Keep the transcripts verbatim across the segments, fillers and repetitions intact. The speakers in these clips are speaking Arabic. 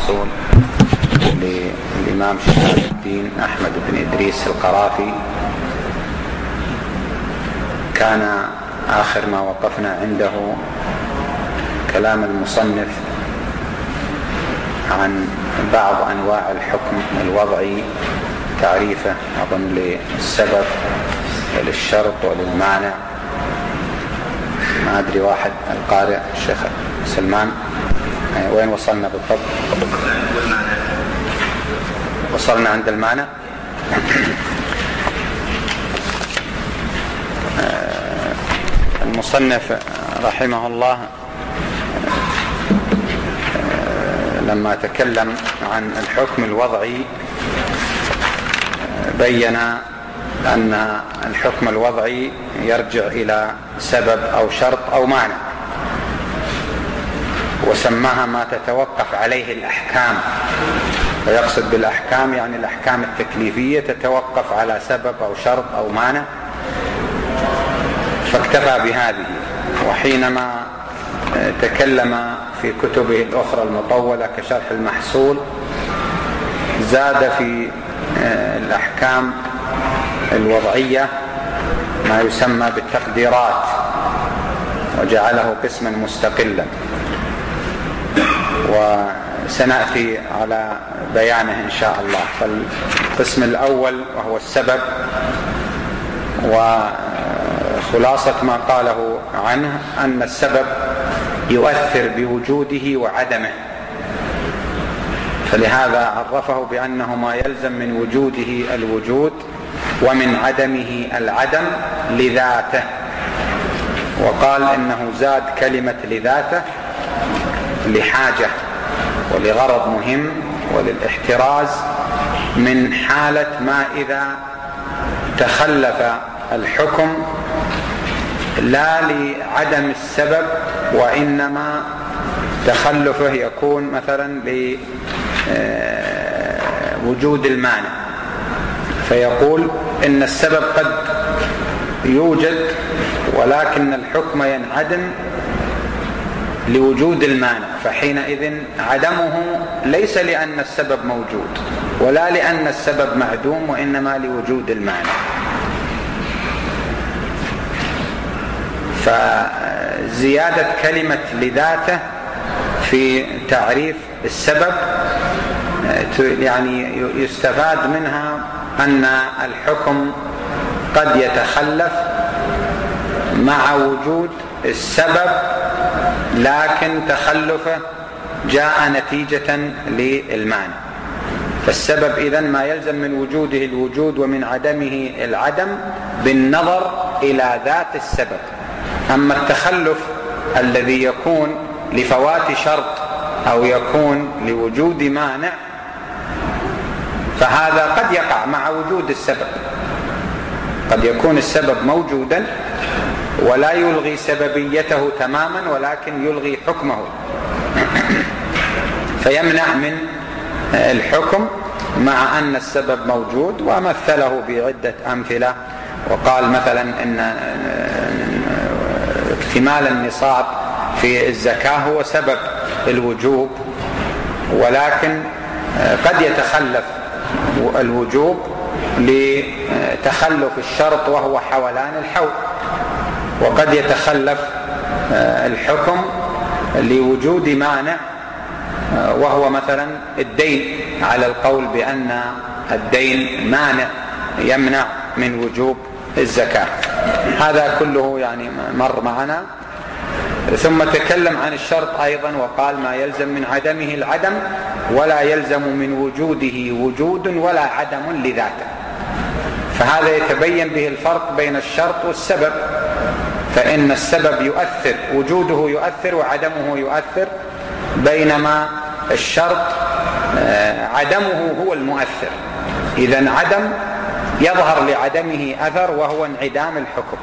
الأصول للإمام شهاب الدين أحمد بن إدريس القرافي. كان آخر ما وقفنا عنده كلام المصنف عن بعض أنواع الحكم الوضعي، تعريفه أظن للسبب وللشرط وللمانع. ما أدري واحد القارئ الشيخ سلمان وين وصلنا بالضبط؟ وصلنا عند المعنى. المصنف رحمه الله لما تكلم عن الحكم الوضعي بين أن الحكم الوضعي يرجع إلى سبب أو شرط أو مانع، وسماها ما تتوقف عليه الأحكام، ويقصد بالأحكام يعني الأحكام التكليفية تتوقف على سبب أو شرط أو مانع، فاكتفى بهذه. وحينما تكلم في كتبه الأخرى المطولة كشرح المحصول زاد في الأحكام الوضعية ما يسمى بالتقديرات وجعله قسما مستقلا، وسنأتي على بيانه إن شاء الله. فالقسم الأول وهو السبب، وخلاصة ما قاله عنه أن السبب يؤثر بوجوده وعدمه، فلهذا عرفه بأنه ما يلزم من وجوده الوجود ومن عدمه العدم لذاته، وقال إنه زاد كلمة لذاته لحاجة ولغرض مهم وللاحتراز من حالة ما إذا تخلف الحكم لا لعدم السبب، وإنما تخلفه يكون مثلا لوجود المانع، فيقول إن السبب قد يوجد ولكن الحكم ينعدم لوجود المانع، فحينئذ عدمه ليس لأن السبب موجود ولا لأن السبب معدوم، وإنما لوجود المانع. فزيادة كلمة لذاته في تعريف السبب يعني يستفاد منها أن الحكم قد يتخلف مع وجود السبب، لكن تخلفه جاء نتيجة للمانع. فالسبب إذن ما يلزم من وجوده الوجود ومن عدمه العدم بالنظر إلى ذات السبب. أما التخلف الذي يكون لفوات شرط أو يكون لوجود مانع فهذا قد يقع مع وجود السبب، قد يكون السبب موجودا ولا يلغي سببيته تماما ولكن يلغي حكمه فيمنع من الحكم مع أن السبب موجود. ومثله بعدة أمثلة، وقال مثلا إن اكتمال النصاب في الزكاة هو سبب الوجوب، ولكن قد يتخلف الوجوب لتخلف الشرط وهو حولان الحول، وقد يتخلف الحكم لوجود مانع وهو مثلا الدين، على القول بأن الدين مانع يمنع من وجوب الزكاة. هذا كله يعني مر معنا. ثم تكلم عن الشرط أيضا وقال ما يلزم من عدمه العدم ولا يلزم من وجوده وجود ولا عدم لذاته، فهذا يتبين به الفرق بين الشرط والسبب، فإن السبب يؤثر، وجوده يؤثر وعدمه يؤثر، بينما الشرط عدمه هو المؤثر. إذن عدم يظهر لعدمه أثر وهو انعدام الحكم،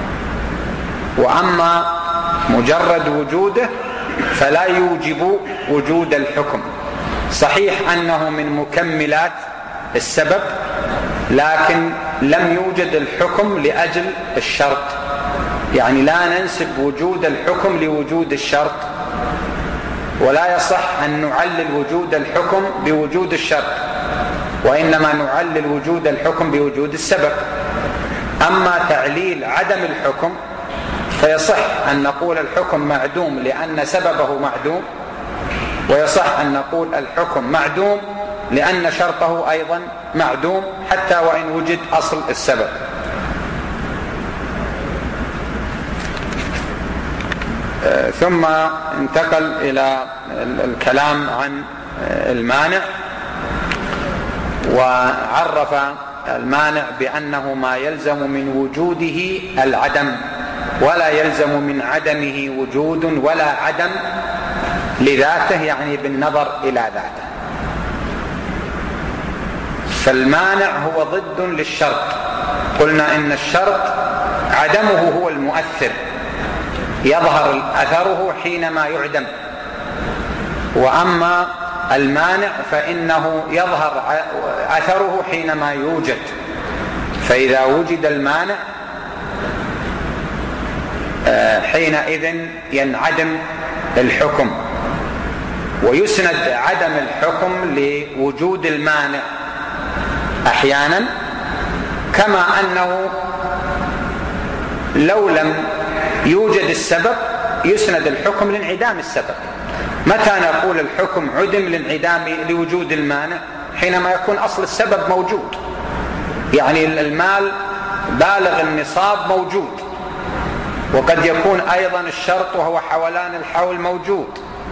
وأما مجرد وجوده فلا يوجب وجود الحكم. صحيح أنه من مكملات السبب، لكن لم يوجد الحكم لأجل الشرط، يعني لا ننسب وجود الحكم لوجود الشرط، ولا يصح أن نعلل وجود الحكم بوجود الشرط، وإنما نعلل وجود الحكم بوجود السبب. أما تعليل عدم الحكم فيصح أن نقول الحكم معدوم لأن سببه معدوم، ويصح أن نقول الحكم معدوم لأن شرطه أيضا معدوم حتى وإن وجد أصل السبب. ثم انتقل إلى الكلام عن المانع، وعرف المانع بأنه ما يلزم من وجوده العدم، ولا يلزم من عدمه وجود ولا عدم لذاته، يعني بالنظر إلى ذاته. فالمانع هو ضد للشرط. قلنا إن الشرط عدمه هو المؤثر، يظهر أثره حينما يعدم، وأما المانع فإنه يظهر أثره حينما يوجد. فإذا وجد المانع حينئذ ينعدم الحكم، ويسند عدم الحكم لوجود المانع أحيانا، كما أنه لو لم يوجد السبب يسند الحكم لانعدام السبب. متى نقول الحكم عدم لانعدام لوجود المانع؟ حينما يكون أصل السبب موجود، يعني المال بالغ النصاب موجود، وقد يكون أيضا الشرط وهو حولان الحول موجود،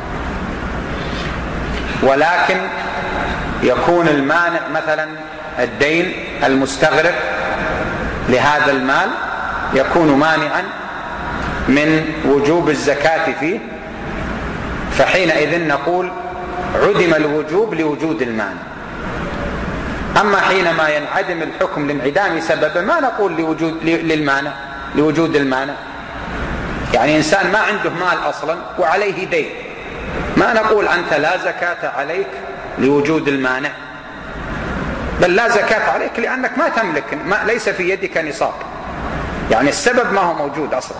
ولكن يكون المانع مثلا الدين المستغرق لهذا المال يكون مانعا من وجوب الزكاة فيه، فحينئذ نقول عدم الوجوب لوجود المانع. أما حينما ينعدم الحكم لانعدام سببه ما نقول لوجود للمانع لوجود المانع. يعني إنسان ما عنده مال أصلا وعليه دين، ما نقول أنت لا زكاة عليك لوجود المانع، بل لا زكاة عليك لأنك ما تملك، ما ليس في يدك نصاب، يعني السبب ما هو موجود أصلا.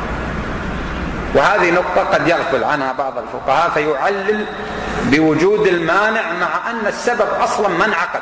وهذه نقطة قد يغفل عنها بعض الفقهاء فيعلل بوجود المانع مع أن السبب أصلا ما انعقد.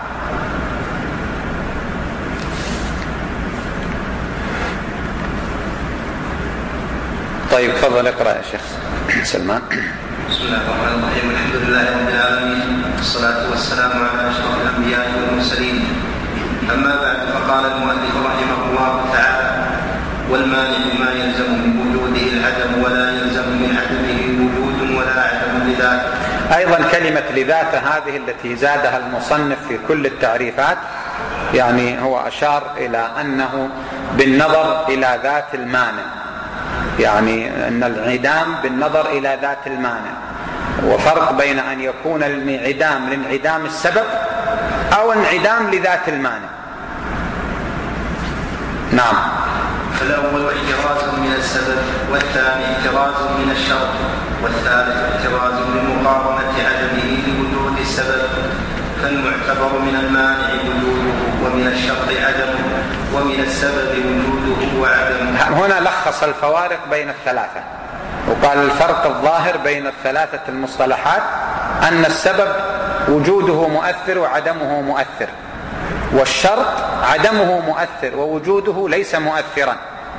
طيب تفضل اقرأ يا شيخ سلمان. بسم الله الرحمن الرحيم. الحمد لله رب العالمين، والصلاة والسلام على أشرف الأنبياء والمرسلين. أما بعد، فقال المؤلف رحمه الله تعالى: والمانع ما يلزم من وجوده العدم ولا يلزم من عدمه وجود ولا عدم لذاته. أيضا كلمة لذاته هذه التي زادها المصنف في كل التعريفات، يعني هو أشار إلى أنه بالنظر إلى ذات المانع، يعني أن الانعدام بالنظر إلى ذات المانع، وفرق بين أن يكون الانعدام لانعدام السبب أو انعدام لذات المانع. نعم. فالأول احتراز من السبب، والثاني احتراز من الشرط، والثالث احتراز من مقارنة عدمه لوجود السبب. فالمعتبر من المانع وجوده، ومن الشرط عدمه، ومن السبب وجوده وعدمه. هنا لخص الفوارق بين الثلاثة، وقال الفرق الظاهر بين الثلاثة المصطلحات أن السبب وجوده مؤثر وعدمه مؤثر، والشرط عدمه مؤثر ووجوده ليس مؤثرا،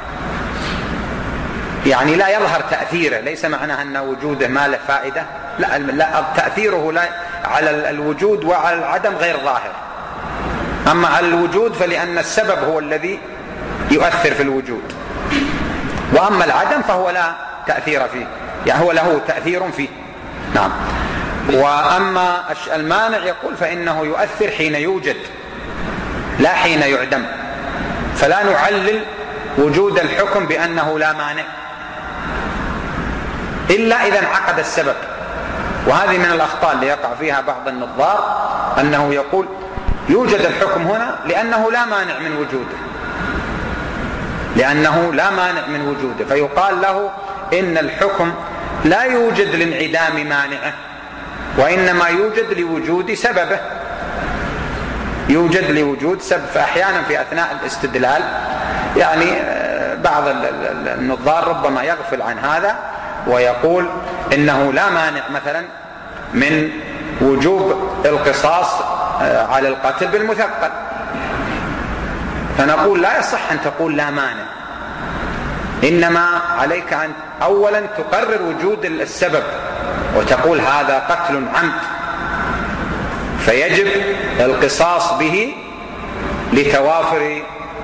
يعني لا يظهر تأثيره. ليس معناه أن وجوده ما له فائدة، لا, لا تأثيره لا على الوجود وعلى العدم غير ظاهر. أما على الوجود فلأن السبب هو الذي يؤثر في الوجود، وأما العدم فهو لا تأثير فيه، يعني هو له تأثير فيه. نعم. وأما المانع يقول فإنه يؤثر حين يوجد لا حين يعدم، فلا نعلل وجود الحكم بأنه لا مانع إلا إذا انعقد السبب. وهذه من الأخطاء اللي يقع فيها بعض النظار، أنه يقول يوجد الحكم هنا لأنه لا مانع من وجوده، لأنه لا مانع من وجوده، فيقال له إن الحكم لا يوجد لانعدام مانعه، وإنما يوجد لوجود سببه، يوجد لوجود سبب. فأحيانا في أثناء الاستدلال يعني بعض النظار ربما يغفل عن هذا ويقول إنه لا مانع مثلا من وجوب القصاص على القتل بالمثقل، فنقول لا يصح أن تقول لا مانع، إنما عليك أن أولا تقرر وجود السبب وتقول هذا قتل عمد فيجب القصاص به لتوافر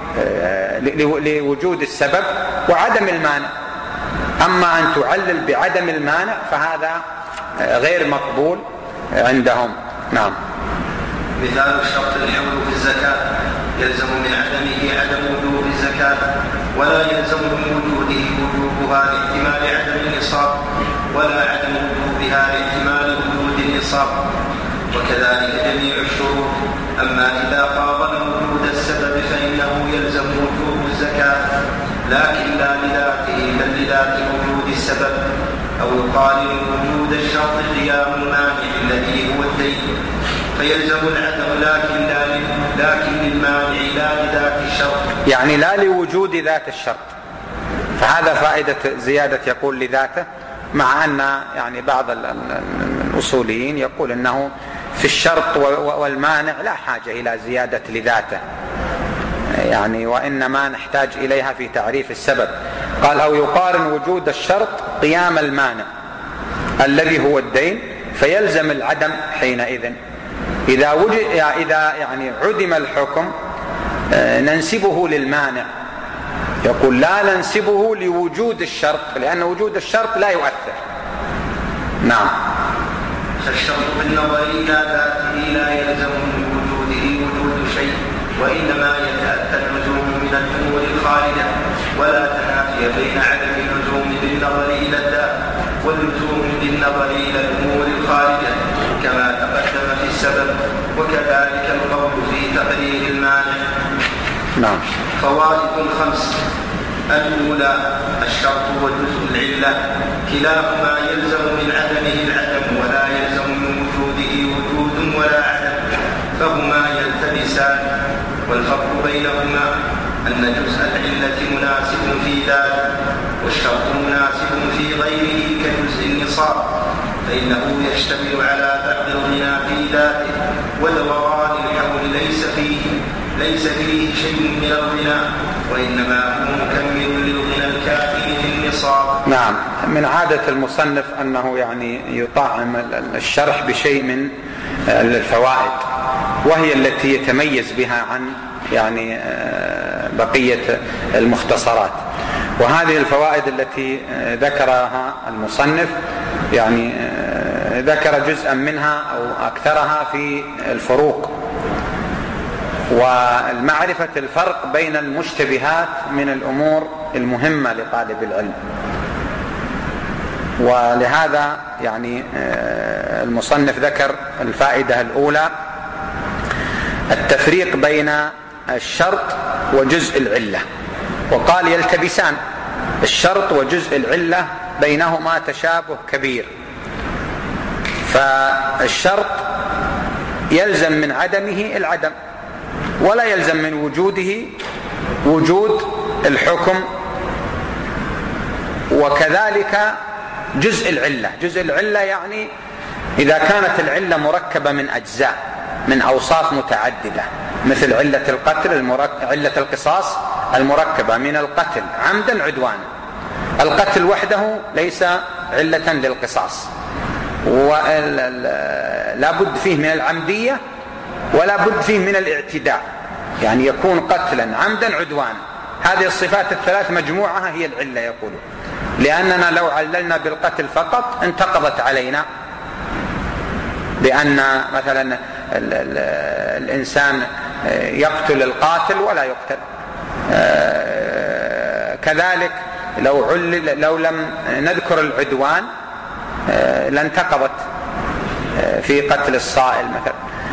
لوجود السبب وعدم المانع. أما أن تعلل بعدم المانع فهذا غير مقبول عندهم. نعم. مثال الشرط الحول في الزكاة يلزم من عدمه عدم وجوب الزكاة، ولا يلزم من وجوده وجوبها لاحتمال عدم النصاب، ولا عدم وجوبها لاحتمال وجود النصاب، وكذلك جميع الشروط. أما إذا قابل وجود السبب فإنه يلزم وجوب الزكاة، لكن لا لذاته بل لذات وجود السبب، أو يقال وجود الشرط قيام المانع الذي هو الدين فيلزم العدم، لكن لا لكن للمانع لا لذات الشرط، يعني لا لوجود ذات الشرط. فهذا فائدة زيادة يقول لذاته، مع أن يعني بعض الأصوليين يقول أنه في الشرط والمانع لا حاجة إلى زيادة لذاته، يعني وإنما نحتاج إليها في تعريف السبب. قال أو يقارن وجود الشرط قيام المانع الذي هو الدين فيلزم العدم حينئذ. إذا وجد إذا يعني عدم الحكم ننسبه للمانع، يقول لا ننسبه لوجود الشرط لأن وجود الشرط لا يؤثر. نعم. فالشرط بالنظر إلى ذاته لا يلزم من وجوده وجود شيء، وإنما يتأتى اللزوم من الأمور الخالدة، ولا تنافي بين عدم اللزوم بالنظر إلى الذات واللزوم بالنظر إلى الأمور الخالدة كما تقدم في السبب، وكذلك القول في تقرير المانع. نعم. فوائد خمس: الأولى الشرط وجزء العلة، كلاهما يلزم من عدمه العدم ولا يلزم من وجوده وجود ولا عدم، فهما يلتبسان، والفرق بينهما أن جزء العلة مناسب في ذاته والشرط مناسب في غيره كجزء النصاب، فإنه يشتمل على بعض الغنى في ذاته، ودوران الحول ليس فيه ليس فيه شيء من الغنى، وإنما هو مكمل للغنى الكافي في النصاب. نعم. من عادة المصنف أنه يعني يطعم الشرح بشيء من الفوائد، وهي التي يتميز بها عن يعني بقية المختصرات. وهذه الفوائد التي ذكرها المصنف يعني ذكر جزءا منها أو أكثرها في الفروق والمعرفة الفرق بين المشتبهات من الأمور المهمة لطالب العلم. ولهذا يعني المصنف ذكر الفائدة الأولى التفريق بين الشرط وجزء العلة، وقال يلتبسان، الشرط وجزء العلة بينهما تشابه كبير، فالشرط يلزم من عدمه العدم ولا يلزم من وجوده وجود الحكم، وكذلك جزء العلة. جزء العلة يعني إذا كانت العلة مركبة من أجزاء من أوصاف متعددة، مثل علة القتل المرك... علة القصاص المركبة من القتل عمدا عدوانا. القتل وحده ليس علة للقصاص، ولا بد فيه من العمدية ولا بد فيه من الاعتداء، يعني يكون قتلا عمدا عدوانا. هذه الصفات الثلاث مجموعة هي العلة يقولون، لأننا لو عللنا بالقتل فقط انتقضت علينا، لأن مثلا ال ال الإنسان يقتل القاتل ولا يقتل. كذلك لو, علل لو لم نذكر العدوان لانتقضت في قتل الصائل مثلا.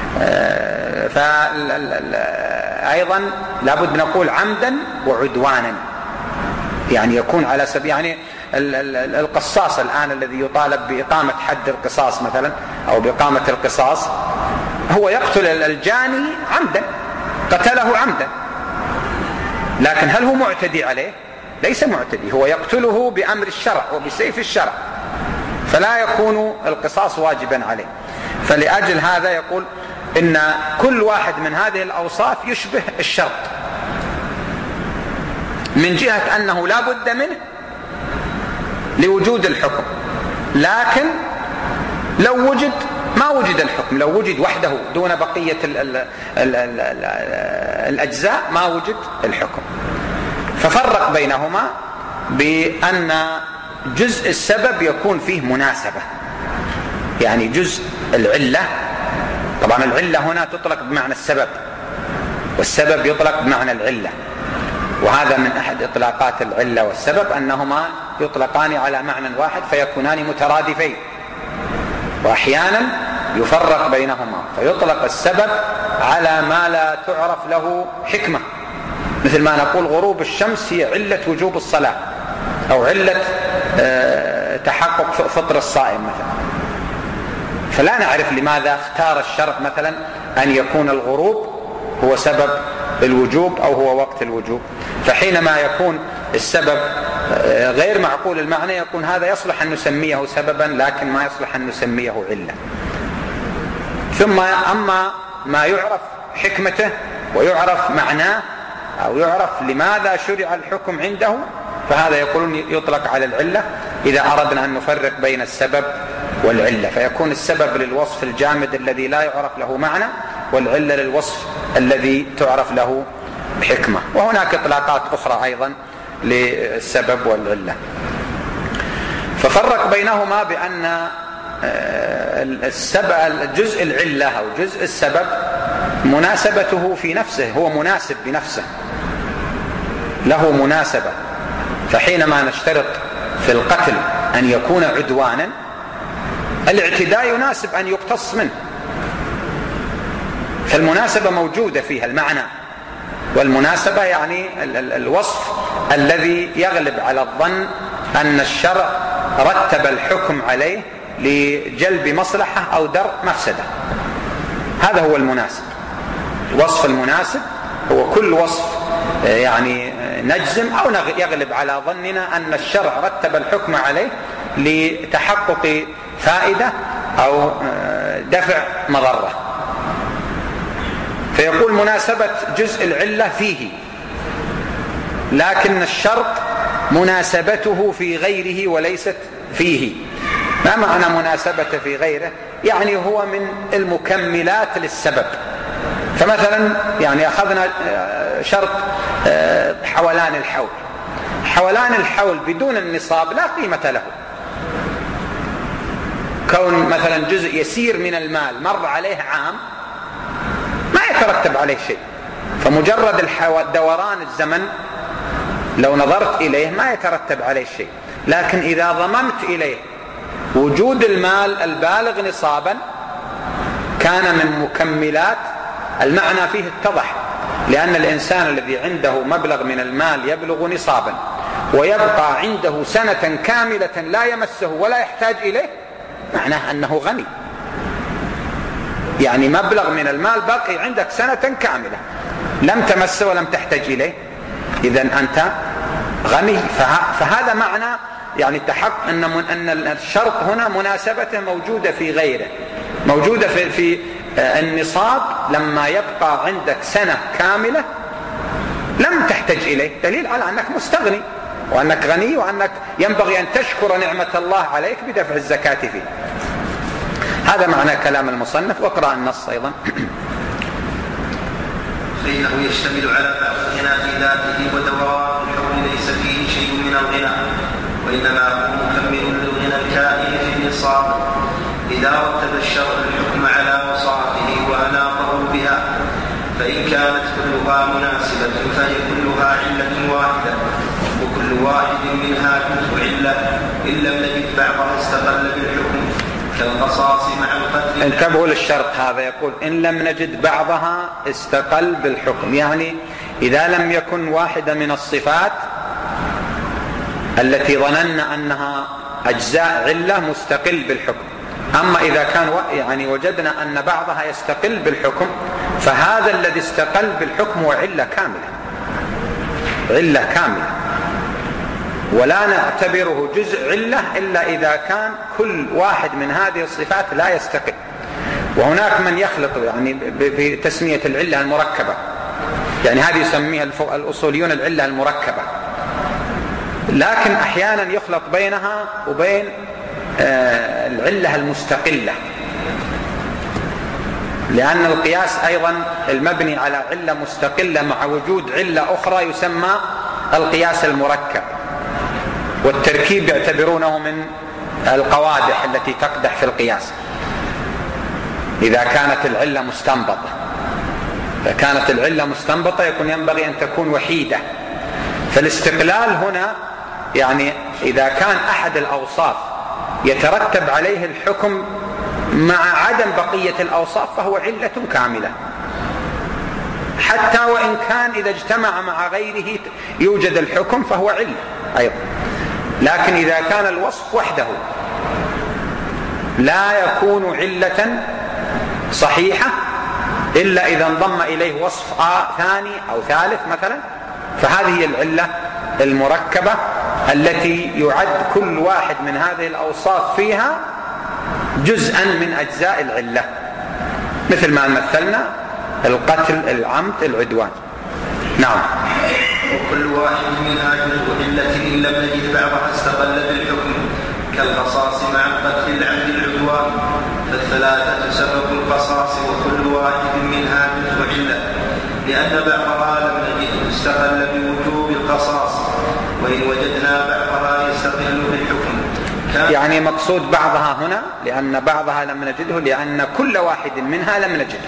فأيضا لابد نقول عمدا وعدوانا، يعني يكون على سبيل يعني القصاص الآن الذي يطالب بإقامة حد القصاص مثلا أو بإقامة القصاص هو يقتل الجاني عمدا، قتله عمدا، لكن هل هو معتدي عليه؟ ليس معتدي، هو يقتله بأمر الشرع وبسيف الشرع. فلا يكون القصاص واجبا عليه. فلأجل هذا يقول إن كل واحد من هذه الأوصاف يشبه الشرط من جهة أنه لا بد منه لوجود الحكم، لكن لو وجد ما وجد الحكم، لو وجد وحده دون بقية ال ال ال ال ال الأجزاء ما وجد الحكم. ففرق بينهما بأن جزء السبب يكون فيه مناسبة، يعني جزء العلة، طبعا العلة هنا تطلق بمعنى السبب، والسبب يطلق بمعنى العلة، وهذا من أحد إطلاقات العلة والسبب أنهما يطلقان على معنى واحد فيكونان مترادفين، وأحيانا يفرق بينهما فيطلق السبب على ما لا تعرف له حكمة، مثل ما نقول غروب الشمس هي علة وجوب الصلاة أو علة تحقق فطر الصائم مثلا، فلا نعرف لماذا اختار الشرع مثلا أن يكون الغروب هو سبب الوجوب أو هو وقت الوجوب. فحينما يكون السبب غير معقول المعنى يكون هذا يصلح أن نسميه سببا لكن ما يصلح أن نسميه علة. ثم أما ما يعرف حكمته ويعرف معناه أو يعرف لماذا شرع الحكم عنده فهذا يقولون يطلق على العلة إذا أردنا أن نفرق بين السبب والعلة، فيكون السبب للوصف الجامد الذي لا يعرف له معنى، والعلة للوصف الذي تعرف له حكمة. وهناك إطلاقات أخرى أيضا للسبب والعلة. ففرق بينهما بأن السبب جزء العلة أو جزء السبب مناسبته في نفسه، هو مناسب بنفسه، له مناسبة. فحينما نشترط في القتل أن يكون عدوانا، الاعتداء يناسب أن يقتص منه، فالمناسبة موجودة فيها المعنى، والمناسبة يعني الوصف الذي يغلب على الظن أن الشرع رتب الحكم عليه لجلب مصلحة أو درء مفسدة، هذا هو المناسب. الوصف المناسب هو كل وصف يعني نجزم أو يغلب على ظننا أن الشرع رتب الحكم عليه لتحقق فائدة أو دفع مضرة. فيقول مناسبة جزء العلة فيه، لكن الشرط مناسبته في غيره وليست فيه. ما معنى مناسبته في غيره؟ يعني هو من المكملات للسبب. فمثلا يعني أخذنا شرط حولان الحول، حولان الحول بدون النصاب لا قيمة له. كون مثلا جزء يسير من المال مر عليه عام ما يترتب عليه شيء، فمجرد دوران الزمن لو نظرت إليه ما يترتب عليه شيء. لكن إذا ضممت إليه وجود المال البالغ نصابا كان من مكملات المعنى فيه اتضح، لأن الإنسان الذي عنده مبلغ من المال يبلغ نصابا ويبقى عنده سنة كاملة لا يمسه ولا يحتاج إليه معناه أنه غني. يعني مبلغ من المال باقي عندك سنة كاملة لم تمسه ولم تحتاج إليه، إذن أنت غني. فهذا معنى يعني تحقق أن أن الشرط هنا مناسبته موجودة في غيره، موجودة في في النصاب لما يبقى عندك سنة كاملة لم تحتاج إليه، دليل على أنك مستغني وأنك غني وأنك ينبغي أن تشكر نعمة الله عليك بدفع الزكاة فيه. هذا معنى كلام المصنف. واقرأ النص أيضا. فإنه يشتمل على بعض الغنى في ذاته ودوران الحول ليس فيه شيء من الغنى، وإنما هو مكمل للغنى الكائن في النصاب إذا رتب الشرع الحكم على وصافه وأناطه بها. فإن كانت كلها مناسبة فهي كلها علة واحدة، وكل واحد منها جزء علة إن لم نجد بعضها استقل بالحكم كالقصاص مع القتل. انتبهوا للشرط هذا، يقول إن لم نجد بعضها استقل بالحكم، يعني إذا لم يكن واحدة من الصفات التي ظننا أنها أجزاء علة مستقل بالحكم. أما إذا كان يعني وجدنا أن بعضها يستقل بالحكم فهذا الذي استقل بالحكم هو علة كاملة، علة كاملة. ولا نعتبره جزء علة إلا إذا كان كل واحد من هذه الصفات لا يستقل. وهناك من يخلط يعني بتسمية العلة المركبة، يعني هذه يسميها الأصوليون العلة المركبة، لكن أحيانا يخلط بينها وبين العلة المستقلة، لأن القياس أيضا المبني على علة مستقلة مع وجود علة أخرى يسمى القياس المركب، والتركيب يعتبرونه من القوادح التي تقدح في القياس إذا كانت العلة مستنبطة. إذا كانت العلة مستنبطة يكون ينبغي أن تكون وحيدة. فالاستقلال هنا يعني إذا كان أحد الأوصاف يترتب عليه الحكم مع عدم بقية الأوصاف فهو علة كاملة، حتى وإن كان إذا اجتمع مع غيره يوجد الحكم فهو علة أيضا. لكن إذا كان الوصف وحده لا يكون علة صحيحة إلا إذا انضم إليه وصف آه ثاني أو ثالث مثلا، فهذه هي العلة المركبة التي يعد كل واحد من هذه الأوصاف فيها جزءا من أجزاء العلة، مثل ما مثلنا القتل، العمد، العدوان. نعم. وكل واحد منها جزء علة إن لم نجد بعضها استقل بالحكم، كالقصاص مع القتل، العمد، العدوان، فالثلاثة سبب القصاص وكل واحد منها جزء علة، لأن بعضها لم نجد استقل بوجوب القصاص، وإن وجدنا بعضها يستقل بالحكم. يعني مقصود بعضها هنا لأن بعضها لم نجده، لأن كل واحد منها لم نجده.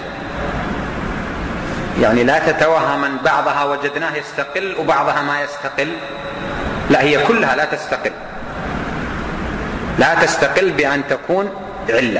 يعني لا تتوهم أن بعضها وجدناه يستقل وبعضها ما يستقل، لا، هي كلها لا تستقل، لا تستقل بأن تكون علة.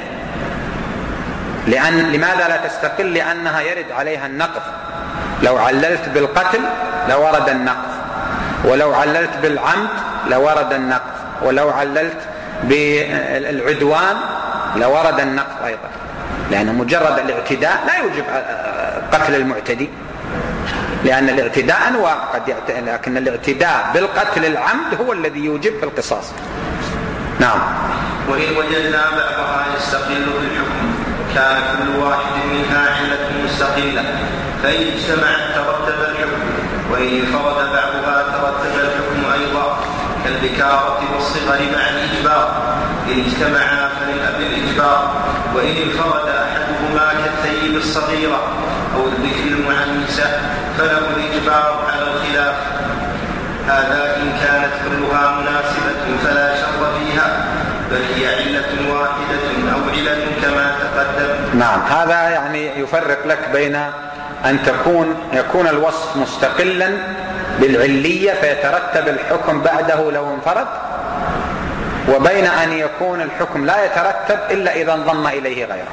لأن لماذا لا تستقل؟ لأنها يرد عليها النقض. لو عللت بالقتل لورد النقض، ولو عللت بالعمد لورد النقض، ولو عللت بالعدوان لورد النقض أيضا، لأن مجرد الاعتداء لا يوجب قتل المعتدي، لأن الاعتداء أنواع قد يعت... لكن الاعتداء بالقتل العمد هو الذي يوجب القصاص. نعم. وإن وجدنا بعضها يستقل بالحكم كان كل واحد منها علة مستقلة، فإن اجتمعت ترتب الحكم، وإن انفرد بعضها ترتب الحكم أيضا، كالبكارة والصغر مع الإجبار، إن اجتمعا فللأب الإجبار، وإن انفرد أحدهما كالثيب الصغيرة أو البكر المعنسة فله الإجبار على الخلاف. هذا إن كانت كلها مناسبة فلا شر فيها، بل هي علة واحدة أو علة كما تقدم. نعم. هذا يعني يفرق لك بين أن تكون يكون الوصف مستقلا بالعلية فيترتب الحكم بعده لو انفرد، وبين أن يكون الحكم لا يترتب إلا إذا انضم إليه غيره.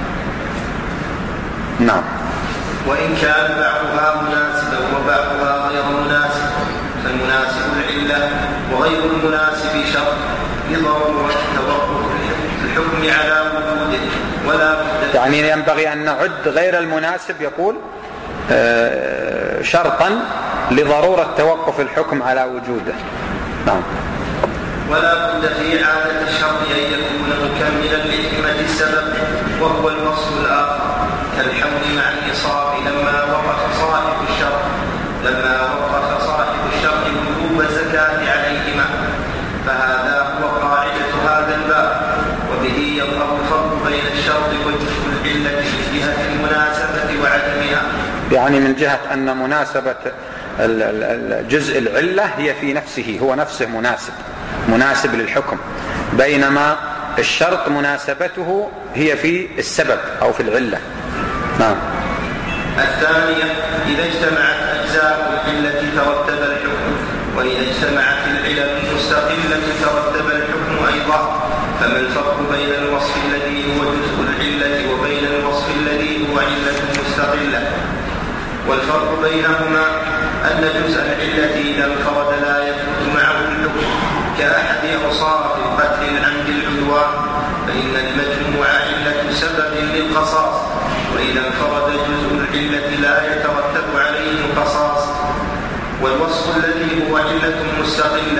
نعم. وإن كان بعضها مناسبا وبعضها غير مناسب، فالمناسب العلة وغير المناسب شرط لضرورة توقف الحكم على وجوده، ولا بد. يعني ينبغي أن نعد غير المناسب يقول شرطا لضرورة توقف الحكم على وجوده. نعم. ولا بد في إعادة الشرط أن يكون مكملا لحكمة السبب، وهو الفصل الآخر، كالحول مع الإصاب لما وقف صاحب الشرط لما وقف صاحب الشرط وجوب الزكاة عليهما، فهذا هو قاعدة هذا الباب، وبه يظهر الفرق بين الشرط وجزء العلة من جهة المناسبة وعدمها. يعني من جهة أن مناسبة جزء العلة هي في نفسه، هو نفسه مناسب مناسب للحكم، بينما الشرط مناسبته هي في السبب أو في العلة. نعم. الثانية إذا اجتمعت أجزاء العلة ترتب الحكم، وإذا اجتمعت العلل المستقلة ترتب الحكم أيضا. فما الفرق بين الوصف الذي هو جزء العلة وبين الوصف الذي هو علة مستقلة؟ والفرق بينهما أن جزء العلة إذا انفرد لا يثبت معه الحكم، كأحد أوصاف القتل، العمد، العدوان، فإن المجموع علة سبب للقصاص، وإذا انفرد جزء العلة لا يترتب عليه القصاص. والوصف الذي هو علة مستقلة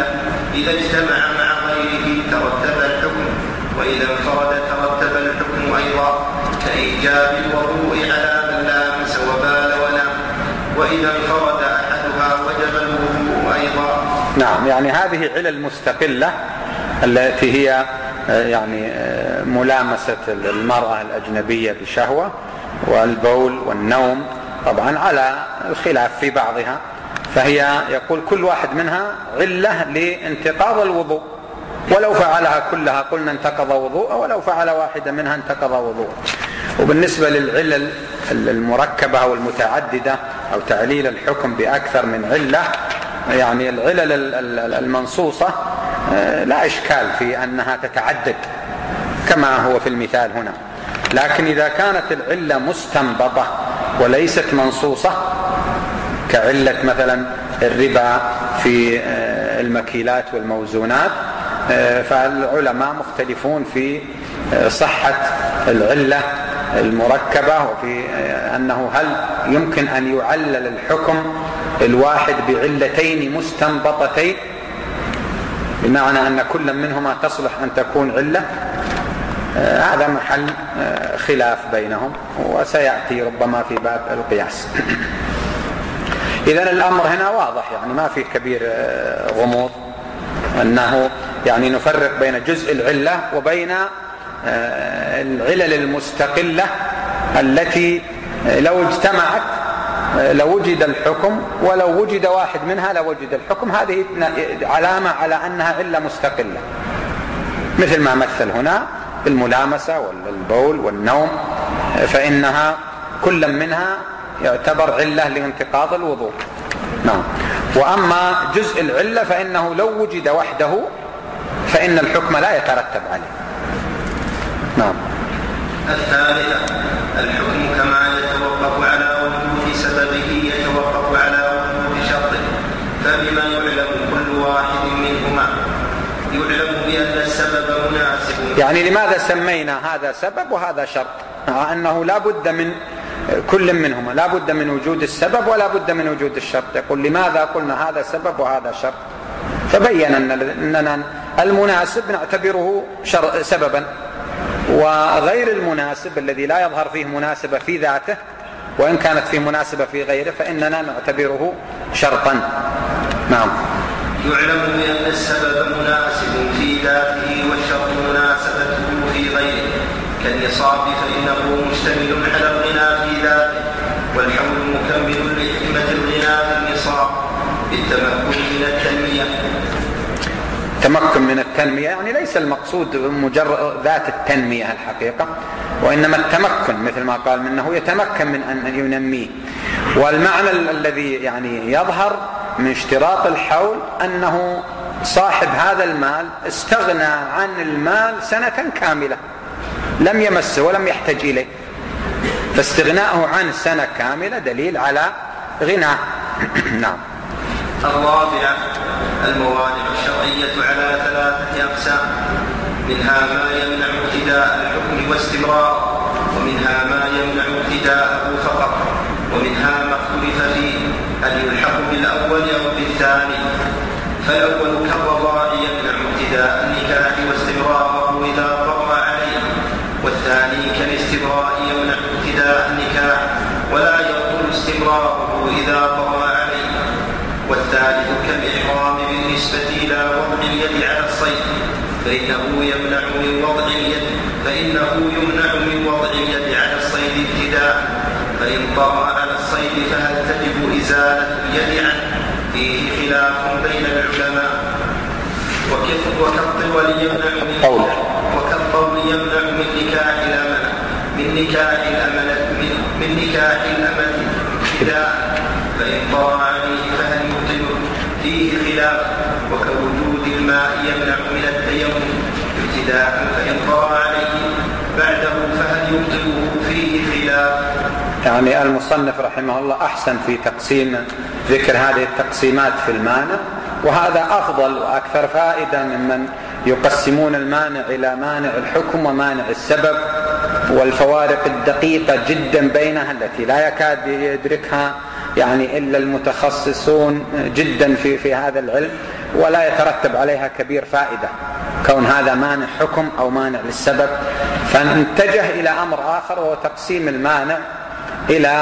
إذا اجتمع مع غيره ترتب الحكم، وإذا انفرد ترتب الحكم أيضا، كإيجاب الوضوء على من لامس وبال ونام، وإذا انفرد أحدها وجب الوضوء أيضا. نعم، يعني هذه علل مستقلة التي هي يعني ملامسة المرأة الأجنبية بشهوة والبول والنوم، طبعا على الخلاف في بعضها، فهي يقول كل واحد منها علة لانتقاض الوضوء، ولو فعلها كلها قلنا انتقض وضوء، ولو فعل واحدة منها انتقض وضوء. وبالنسبة للعلل المركبة والمتعددة أو تعليل الحكم بأكثر من علة، يعني العلل المنصوصة لا إشكال في أنها تتعدد كما هو في المثال هنا، لكن إذا كانت العلة مستنبطة وليست منصوصة كعلة مثلا الربا في المكيلات والموزونات، فالعلماء مختلفون في صحة العلة المركبة وفي أنه هل يمكن أن يعلل الحكم الواحد بعلتين مستنبطتين، بمعنى أن كل منهما تصلح أن تكون علة. هذا محل خلاف بينهم وسيأتي ربما في باب القياس. إذن الأمر هنا واضح، يعني ما فيه كبير غموض، أنه يعني نفرق بين جزء العلة وبين العلل المستقلة التي لو اجتمعت لوجد الحكم، ولو وجد واحد منها لوجد الحكم. هذه علامة على أنها علة مستقلة، مثل ما مثل هنا الملامسة والبول والنوم، فإنها كل منها يعتبر علة لانتقاض الوضوء. نعم. وأما جزء العلة فإنه لو وجد وحده فإن الحكم لا يترتب عليه. نعم. الثالثة الحكم كما يتوقف على وجود سببه يتوقف على وجود شرطه، فبما يعلم كل واحد منهما يعلم بأن السبب مناسب. يعني لماذا سمينا هذا سبب وهذا شرط؟ أنه لا بد من كل منهما، لا بد من وجود السبب ولا بد من وجود الشرط. يقول لماذا قلنا هذا سبب وهذا شرط؟ فبين أننا المناسب نعتبره سببا، وغير المناسب الذي لا يظهر فيه مناسبة في ذاته وإن كانت فيه مناسبة في غيره فإننا نعتبره شرطا. نعم. يعلم بأن السبب مناسب في ذاته والشرط مناسبته في غيره، كالنصاب فإنه مشتمل على الغنى في ذاته، والحول مكمل لحكمة الغنى في النصاب بالتمكن من التنمية. تمكن من التنمية يعني ليس المقصود مجرد ذات التنمية الحقيقة، وإنما التمكن مثل ما قال منه يتمكن من أن ينميه. والمعنى الذي يعني يظهر من اشتراط الحول أنه صاحب هذا المال استغنى عن المال سنة كاملة لم يمسه ولم يحتج إليه، فاستغناءه عن سنة كاملة دليل على غنى. نعم. الرابعة الموانع الشرعية على ثلاثة أقسام، منها ما يمنع ابتداء الحكم واستمراره، ومنها ما يمنع ابتداءه فقط، ومنها ما اختلف فيه هل يلحق بالأول أو بالثاني. فالأول كالرضاع يمنع ابتداء النكاح واستمراره إذا طرأ عليه، والثاني كالاستبراء يمنع ابتداء النكاح ولا يبطل استمراره إذا طرأ عليه، والثالث كالإحرام بالنسبة إلى وضع اليد على الصيد فإنه يمنع من وضع اليد فإنه يمنع من وضع اليد على الصيد ابتداء، فإن طرأ على الصيد فهل تجب إزالة اليد عنه؟ فيه خلاف بين العلماء. وكالطول يمنع من وكالطول يمنع من نكاح الأمة من نكاح الأمة من نكاح الأمة ابتداء، فإن طرأ عليه فهل يبطل؟ فيه خلاف. وكوجود الماء يمنع من التيمم ابتداء، فإن طرأ عليه بعده فهل يبطله؟ فيه خلاف. يعني المصنف رحمه الله أحسن في تقسيم ذكر هذه التقسيمات في المانع، وهذا أفضل وأكثر فائدة ممن يقسمون المانع إلى مانع الحكم ومانع السبب، والفوارق الدقيقة جدا بينها التي لا يكاد يدركها يعني إلا المتخصصون جدا في في هذا العلم. ولا يترتب عليها كبير فائدة كون هذا مانع حكم أو مانع للسبب. فنتجه إلى أمر آخر وهو تقسيم المانع إلى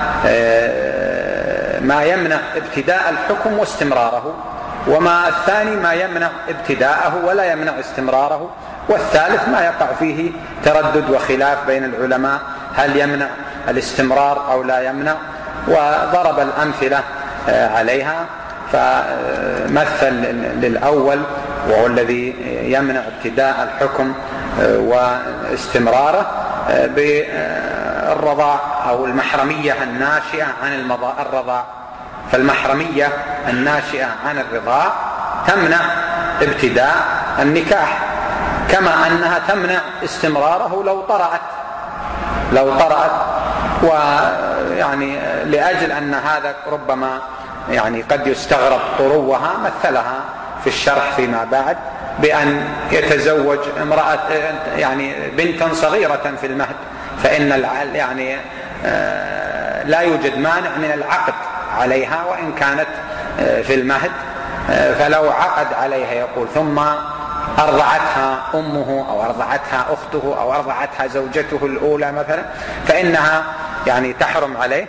ما يمنع ابتداء الحكم واستمراره، وما الثاني ما يمنع ابتداءه ولا يمنع استمراره، والثالث ما يقع فيه تردد وخلاف بين العلماء هل يمنع الاستمرار أو لا يمنع، وضرب الأمثلة عليها. فمثل للأول وهو الذي يمنع ابتداء الحكم واستمراره بالرضاع أو المحرمية الناشئة عن الرضاع. فالمحرمية الناشئة عن الرضاع تمنع ابتداء النكاح، كما أنها تمنع استمراره لو طرأت لو طرأت ويعني لأجل أن هذا ربما يعني قد يستغرب طروها مثلها في الشرح فيما بعد بأن يتزوج امرأة يعني بنتا صغيرة في المهد، فإن يعني لا يوجد مانع من العقد عليها وإن كانت في المهد، فلو عقد عليها يقول ثم أرضعتها أمه أو أرضعتها أخته أو أرضعتها زوجته الأولى مثلا فإنها يعني تحرم عليه.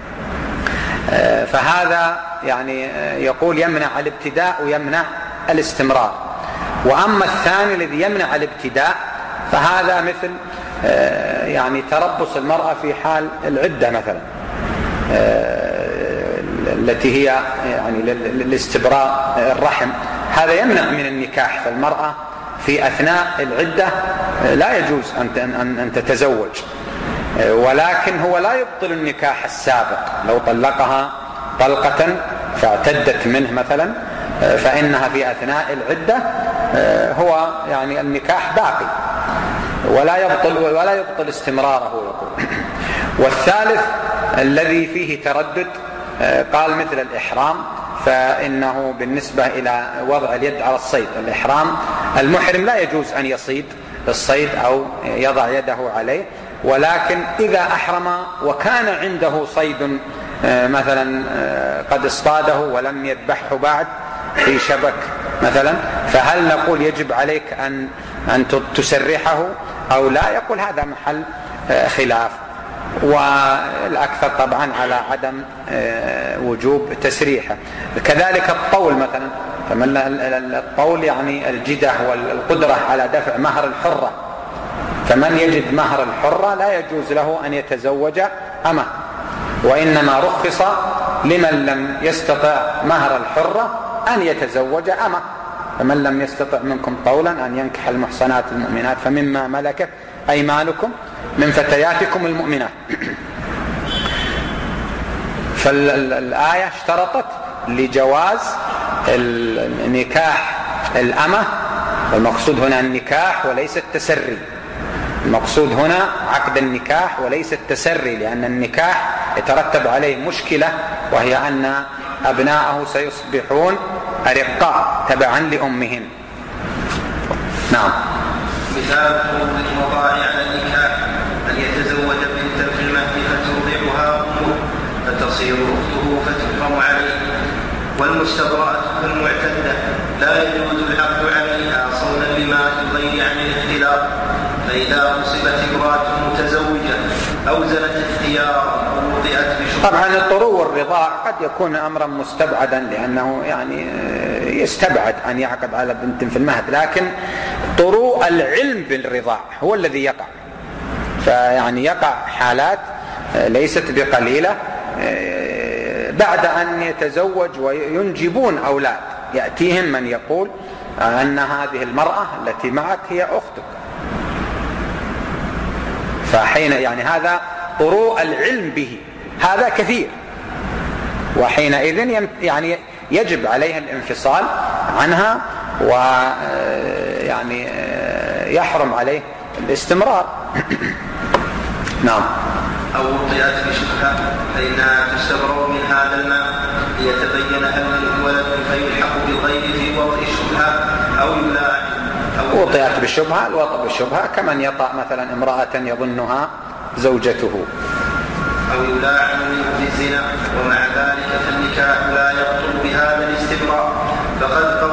فهذا يعني يقول يمنع الابتداء ويمنع الاستمرار. وأما الثاني الذي يمنع الابتداء فهذا مثل يعني تربص المرأة في حال العدة مثلا التي هي يعني لاستبراء الرحم، هذا يمنع من النكاح. فالمرأة في أثناء العدة لا يجوز أن تتزوج، ولكن هو لا يبطل النكاح السابق. لو طلقها طلقة فاعتدت منه مثلا فإنها في أثناء العدة هو يعني النكاح باقي ولا يبطل ولا يبطل استمراره يقول. والثالث الذي فيه تردد قال مثل الإحرام، فإنه بالنسبة إلى وضع اليد على الصيد، الإحرام المحرم لا يجوز أن يصيد الصيد أو يضع يده عليه، ولكن إذا أحرم وكان عنده صيد مثلا قد اصطاده ولم يذبحه بعد في شبك مثلا، فهل نقول يجب عليك أن أن تسرحه أو لا؟ يقول هذا محل خلاف، والأكثر طبعا على عدم وجوب تسريحه. كذلك الطول مثلا، فمن الطول يعني الجدة والقدرة على دفع مهر الحرة، فمن يجد مهر الحرة لا يجوز له أن يتزوج أمه، وإنما رخص لمن لم يستطع مهر الحرة أن يتزوج أمه. فمن لم يستطع منكم طولا أن ينكح المحصنات المؤمنات فمما ملكت أيمانكم من فتياتكم المؤمنات. فالآية اشترطت لجواز النكاح الأمة، والمقصود هنا النكاح وليس التسري، المقصود هنا عقد النكاح وليس التسري، لأن النكاح يترتب عليه مشكلة وهي أن أبناءه سيصبحون أرقاء تبعا لأمهن. نعم. مثال فروض الوضاع على النكاح أن يتزوج بنتا في المهد فترضعها أمه فتصير أخته فتحرم عليه، والمستبرأة المعتدة لا يجوز العقد عليها صونا لما تغير عن الاختلاف، فإذا أصبت امرأة متزوجة أو زنت اختيارا أو وضعت بشبهة. طبعا الطروء والرضاع قد يكون أمرا مستبعدا، لأنه يعني يستبعد أن يعقد على بنت في المهد، لكن طروء العلم بالرضاع هو الذي يقع. فيعني يقع حالات ليست بقليلة بعد أن يتزوج وينجبون أولاد، يأتيهم من يقول أن هذه المرأة التي معك هي أختك، فحين يعني هذا طروء العلم به هذا كثير، وحينئذ يعني يجب عليها الانفصال عنها ويعني يحرم عليه الاستمرار. نعم. أو وطئت بشبهة فإنها تستبرأ من هذا الماء ليتبين هل الولد فيلحق بالغير في وطئ الشبهة أو يلاعن. وطئت بالشبهة، الوطئ بالشبهة كمن يطأ مثلا امرأة يظنها زوجته. أو يلاعن منه بالزنا، ومع ذلك فالنكاح لا يبطل بهذا الاستبراء، فقد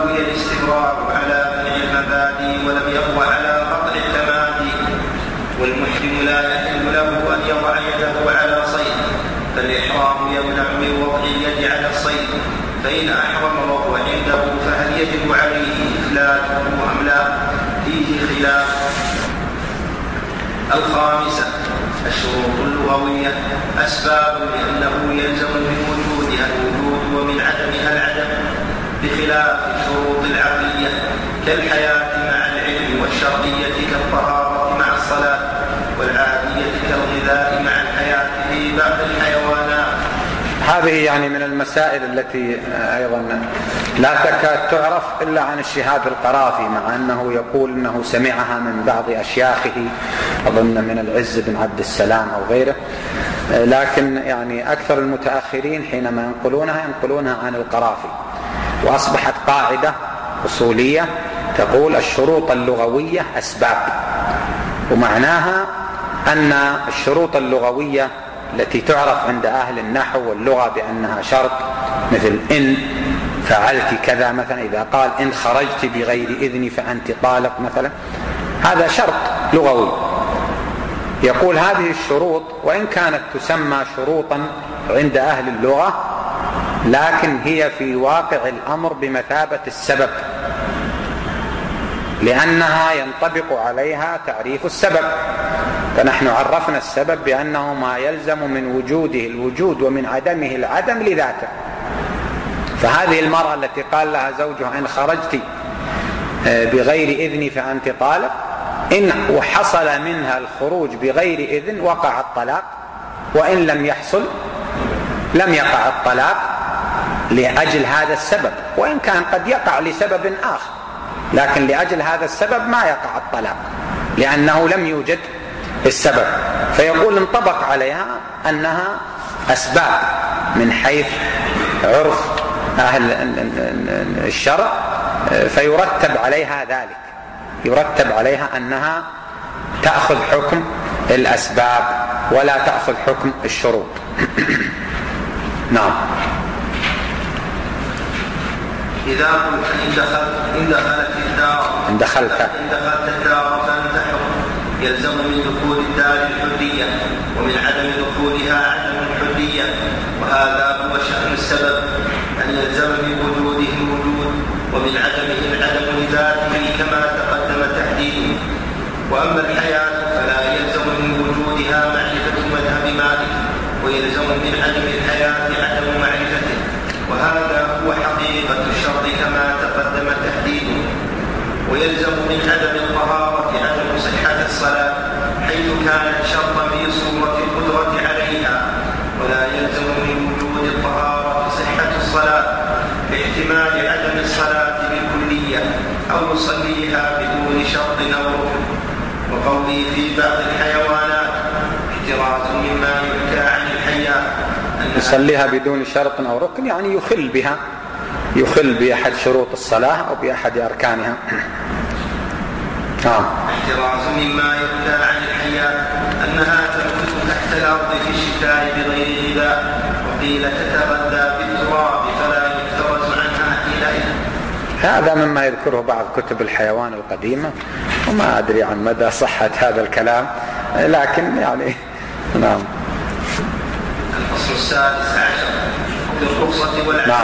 يده على صيد، فالإحرام يمنع من وضع اليد على الصيد، فإن أحرم وهو عنده فهل يجب عليه إفلاته أم لا؟ فيه خلاف. الخامسة الشروط اللغوية أسباب، لأنه يلزم من وجودها الوجود ومن عدمها العدم، بخلاف الشروط العقلية كالحياة مع العلم، والشرعية كالطهارة مع الصلاة، والعادية كالغذاء مع الحياة في بعض الحيوانات. هذه يعني من المسائل التي أيضا لا تكاد تعرف إلا عن الشهاب القرافي، مع أنه يقول أنه سمعها من بعض أشياخه، أظن من العز بن عبد السلام أو غيره، لكن يعني أكثر المتأخرين حينما ينقلونها ينقلونها عن القرافي. وأصبحت قاعدة أصولية تقول الشروط اللغوية أسباب، ومعناها أن الشروط اللغوية التي تعرف عند أهل النحو واللغة بأنها شرط، مثل إن فعلت كذا مثلا، إذا قال إن خرجت بغير إذني فأنت طالق مثلا، هذا شرط لغوي. يقول هذه الشروط وإن كانت تسمى شروطا عند أهل اللغة، لكن هي في واقع الأمر بمثابة السبب، لأنها ينطبق عليها تعريف السبب. فنحن عرفنا السبب بأنه ما يلزم من وجوده الوجود ومن عدمه العدم لذاته. فهذه المرأة التي قال لها زوجها إن خرجت بغير إذن فأنت طالق، إن وحصل منها الخروج بغير إذن وقع الطلاق، وإن لم يحصل لم يقع الطلاق لأجل هذا السبب، وإن كان قد يقع لسبب آخر، لكن لأجل هذا السبب ما يقع الطلاق لأنه لم يوجد السبب. فيقول انطبق عليها أنها أسباب من حيث عرف أهل الشرع، فيرتب عليها ذلك، يرتب عليها أنها تأخذ حكم الأسباب ولا تأخذ حكم الشروط. نعم. إذا قلت إن دخلت إن دخلت الدار إن دخلت إن دخلت الدار فأنت حر، يلزم من دخول الدار الحرية، ومن عدم دخولها عدم الحرية، وهذا هو شأن السبب، أن يلزم من وجوده الوجود ومن عدمه العدم لذاته كما تقدم تحديده. وأما الحياة فلا يلزم من وجودها معرفة مذهب مالك، ويلزم من عدم الحياة عدم معرفته، وهذا هو حقيقة الشرط كما تقدم تحديده. ويلزم من عدم الطهارة عدم صحة الصلاة، حيث كانت شرطا في صورة القدرة عليها، ولا يلزم من وجود الطهارة صحة الصلاة، باحتمال عدم الصلاة بالكلية أو يصليها بدون شرط أو ركن. وقولي في بعض الحيوانات احتراز مما يحكى عن الحيات، يصليها بدون شرط أو ركن يعني يخل بها، يخل بأحد شروط الصلاة أو بأحد أركانها. آه. احتراز مما يحكى عن الحيات أنها تنبت تحت الأرض في الشتاء بغير غذاء، وقيل تتغذى بالتراب فلا يحترز عنها حينئذ. هذا مما يذكره بعض كتب الحيوان القديمة، وما أدري عن مدى صحة هذا الكلام، لكن يعني نعم. الفصل السادس عشر في الرخصة والعزيمة. نعم.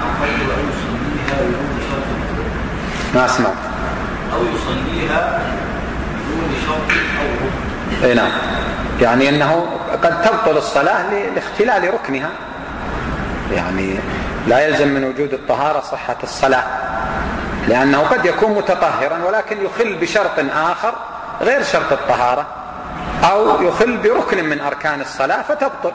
ما أسمع. أو يصليها بدون شرط أو ركن. اي نعم، يعني أنه قد تبطل الصلاة لاختلال ركنها، يعني لا يلزم من وجود الطهارة صحة الصلاة، لأنه قد يكون متطهرا ولكن يخل بشرط آخر غير شرط الطهارة، أو يخل بركن من أركان الصلاة فتبطل.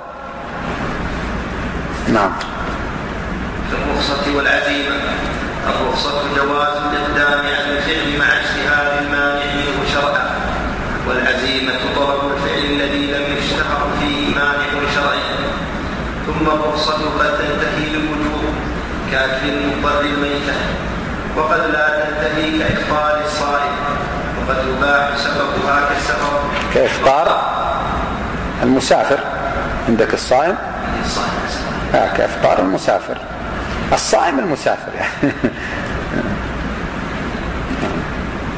نعم. في الرخصة والعزيمة. الرخصة جواز الإقدام على الفعل مع اجتهاد المانع منه شرعا، والعزيمة طلب الفعل الذي لم يشتهر فيه مانع شرعي. ثم الرخصة قد تنتهي للوجوب كأكل المضطر الميتة، وقد لا تنتهي كإفطار الصائم، وقد يباح سببها كالسفر. كإفطار المسافر عندك الصائم؟ الصائم آه كإفطار المسافر، الصائم المسافر يعني.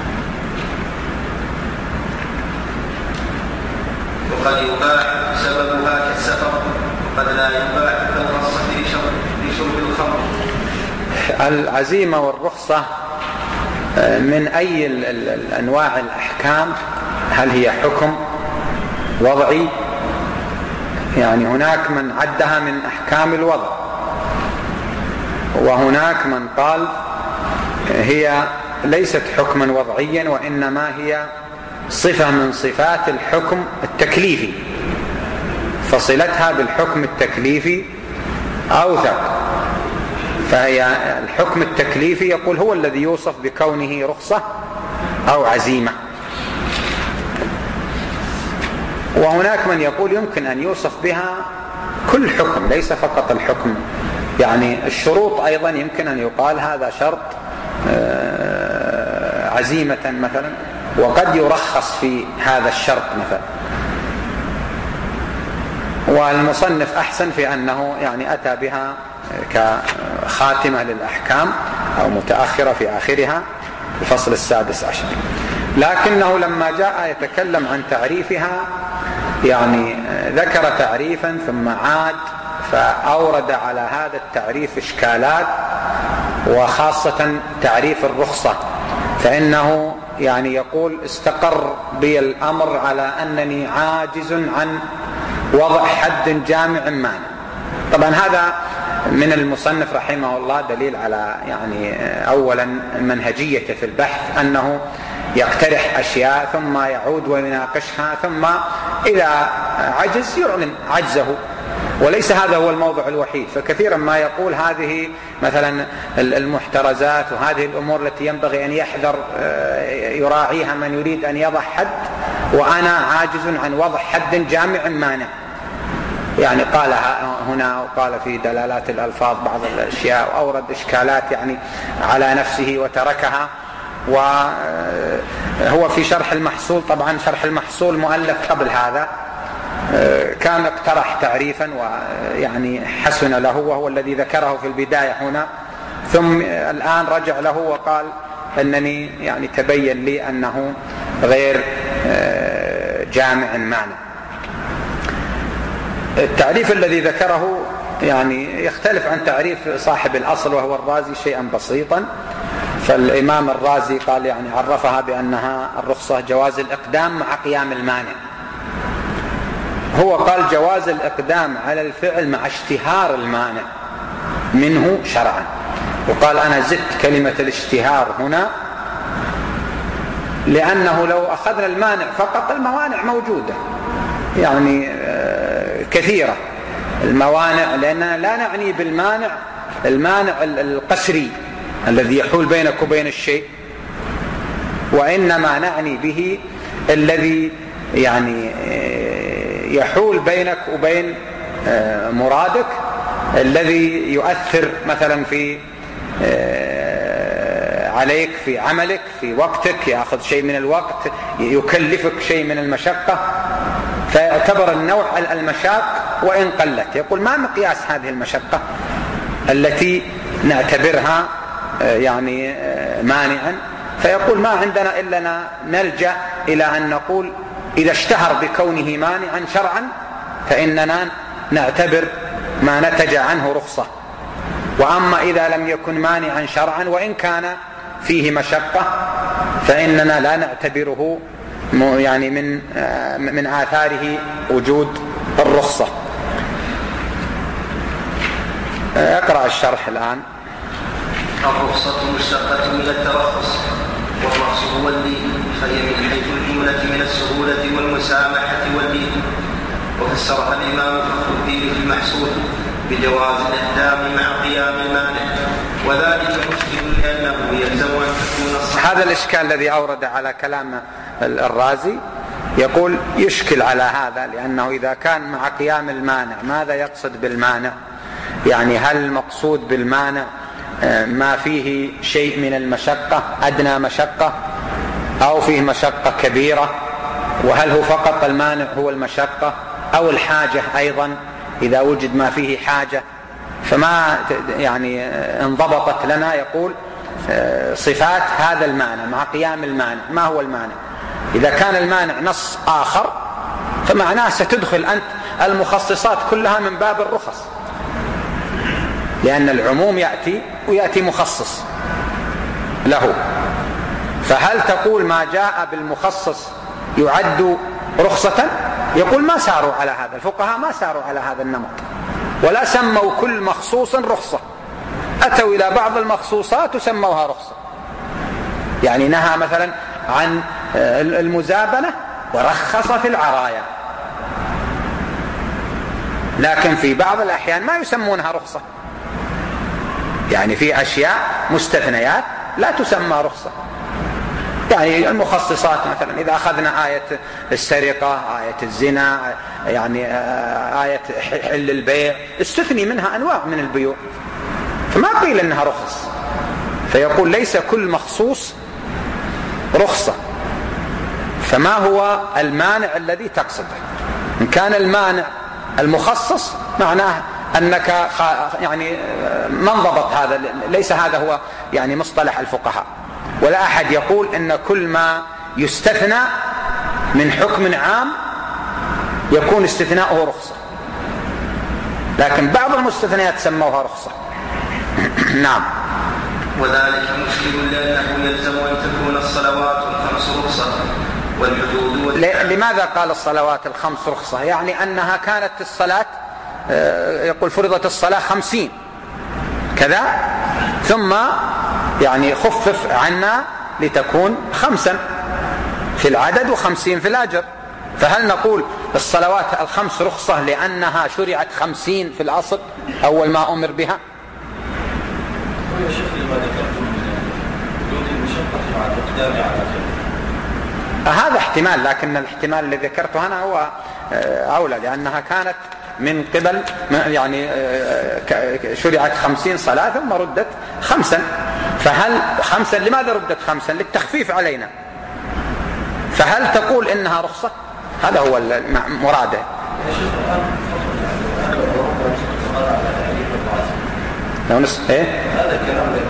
وقد يباح سبب وقد لا يباح كالرخصة لشرب الخمر. العزيمة والرخصة من أي الأنواع الأحكام؟ هل هي حكم وضعي؟ يعني هناك من عدها من أحكام الوضع، وهناك من قال هي ليست حكما وضعيا وإنما هي صفة من صفات الحكم التكليفي، فصلتها بالحكم التكليفي أوثق. فهي الحكم التكليفي يقول هو الذي يوصف بكونه رخصة أو عزيمة. وهناك من يقول يمكن أن يوصف بها كل حكم ليس فقط الحكم، يعني الشروط أيضا يمكن أن يقال هذا شرط عزيمة مثلا، وقد يرخص في هذا الشرط مثلا. والمصنف أحسن في أنه يعني أتى بها كخاتمة للأحكام أو متأخرة في آخرها الفصل السادس عشر. لكنه لما جاء يتكلم عن تعريفها يعني ذكر تعريفا ثم عاد فأورد على هذا التعريف إشكالات، وخاصة تعريف الرخصة، فإنه يعني يقول استقر بي الأمر على أنني عاجز عن وضع حد جامع مانع. طبعا هذا من المصنف رحمه الله دليل على يعني أولا منهجيته في البحث، أنه يقترح أشياء ثم يعود ويناقشها، ثم إذا عجز يعلن عجزه، وليس هذا هو الموضع الوحيد. فكثيرا ما يقول هذه مثلا المحترزات وهذه الأمور التي ينبغي أن يحذر يراعيها من يريد أن يضع حد، وأنا عاجز عن وضع حد جامع مانع. يعني قال هنا وقال في دلالات الألفاظ بعض الأشياء، وأورد إشكالات يعني على نفسه وتركها. وهو في شرح المحصول، طبعا شرح المحصول مؤلف قبل هذا، كان اقترح تعريفا ويعني حسن له، وهو الذي ذكره في البداية هنا، ثم الآن رجع له وقال أنني يعني تبين لي أنه غير جامع مانع. التعريف الذي ذكره يعني يختلف عن تعريف صاحب الأصل وهو الرازي شيئا بسيطا. فالإمام الرازي قال يعني عرفها بأنها الرخصة جواز الإقدام مع قيام المانع، هو قال جواز الإقدام على الفعل مع اشتهار المانع منه شرعا، وقال أنا زدت كلمة الاشتهار هنا لأنه لو أخذنا المانع فقط الموانع موجودة يعني كثيرة الموانع، لأننا لا نعني بالمانع المانع القسري الذي يحول بينك وبين الشيء، وإنما نعني به الذي يعني يحول بينك وبين مرادك، الذي يؤثر مثلا في عليك في عملك في وقتك، يأخذ شيء من الوقت، يكلفك شيء من المشقة، فيعتبر النوع المشاق وإن قلت. يقول ما مقياس هذه المشقة التي نعتبرها يعني مانعا؟ فيقول ما عندنا إلا نلجأ إلى أن نقول إذا اشتهر بكونه مانعا شرعا فإننا نعتبر ما نتج عنه رخصة، وأما إذا لم يكن مانعا شرعا وإن كان فيه مشقة فإننا لا نعتبره يعني من من آثاره وجود الرخصة. اقرأ الشرح الآن. الرخصة مشتقة من الترخص، والرخص هو اللين، فهي من حيث الجملة من السهولة والمسامحة واللين. وفسرها الإمام فخر الدين في المحصول بجواز الإقدام مع قيام المانع، وذلك مشكل لأنه يلزم أن تكون الصحة. هذا الإشكال الذي أورد على كلام الرازي يقول يشكل على هذا، لأنه إذا كان مع قيام المانع ماذا يقصد بالمانع؟ يعني هل المقصود بالمانع ما فيه شيء من المشقة أدنى مشقة، أو فيه مشقة كبيرة؟ وهل هو فقط المانع هو المشقة أو الحاجة أيضا إذا وجد ما فيه حاجة؟ فما يعني انضبطت لنا. يقول صفات هذا المانع مع قيام المانع، ما هو المانع؟ إذا كان المانع نص آخر فمعناه ستدخل أنت المخصصات كلها من باب الرخص، لأن العموم يأتي ويأتي مخصص له. فهل تقول ما جاء بالمخصص يعد رخصة؟ يقول ما ساروا على هذا، الفقهاء ما ساروا على هذا النمط، ولا سموا كل مخصوص رخصة، أتوا إلى بعض المخصوصات وسموها رخصة. يعني نهى مثلا عن المزابنة ورخص في العرايا، لكن في بعض الأحيان ما يسمونها رخصة، يعني في أشياء مستثنيات لا تسمى رخصة. يعني المخصصات مثلا إذا أخذنا آية السرقة، آية الزنا، يعني آية حل البيع، استثني منها أنواع من البيوع، فما قيل أنها رخص. فيقول ليس كل مخصوص رخصة. فما هو المانع الذي تقصده؟ إن كان المانع المخصص معناه أنك يعني ما انضبط هذا، ليس هذا هو يعني مصطلح الفقهاء. ولا أحد يقول أن كل ما يستثنى من حكم عام يكون استثناؤه رخصة، لكن بعض المستثنيات سموها رخصة. نعم. وذلك مشكل لأنه يلزم أن تكون الصلوات الخمس رخصة والحدود والتعليم. لماذا قال الصلوات الخمس رخصة؟ يعني أنها كانت الصلاة، يقول فرضت الصلاة خمسين كذا، ثم يعني خفف عنا لتكون خمسا في العدد وخمسين في الأجر. فهل نقول الصلوات الخمس رخصة لأنها شرعت خمسين في الأصل أول ما أمر بها؟ هذا احتمال، لكن الاحتمال الذي ذكرته أنا هو أولى، لأنها كانت من قبل يعني شرعت خمسين صلاة ثم ردت خمسا. فهل خمسا لماذا ردت خمسا؟ للتخفيف علينا. فهل تقول إنها رخصة؟ هذا هو مراده. لو نس إيه؟ هذا الكلام ده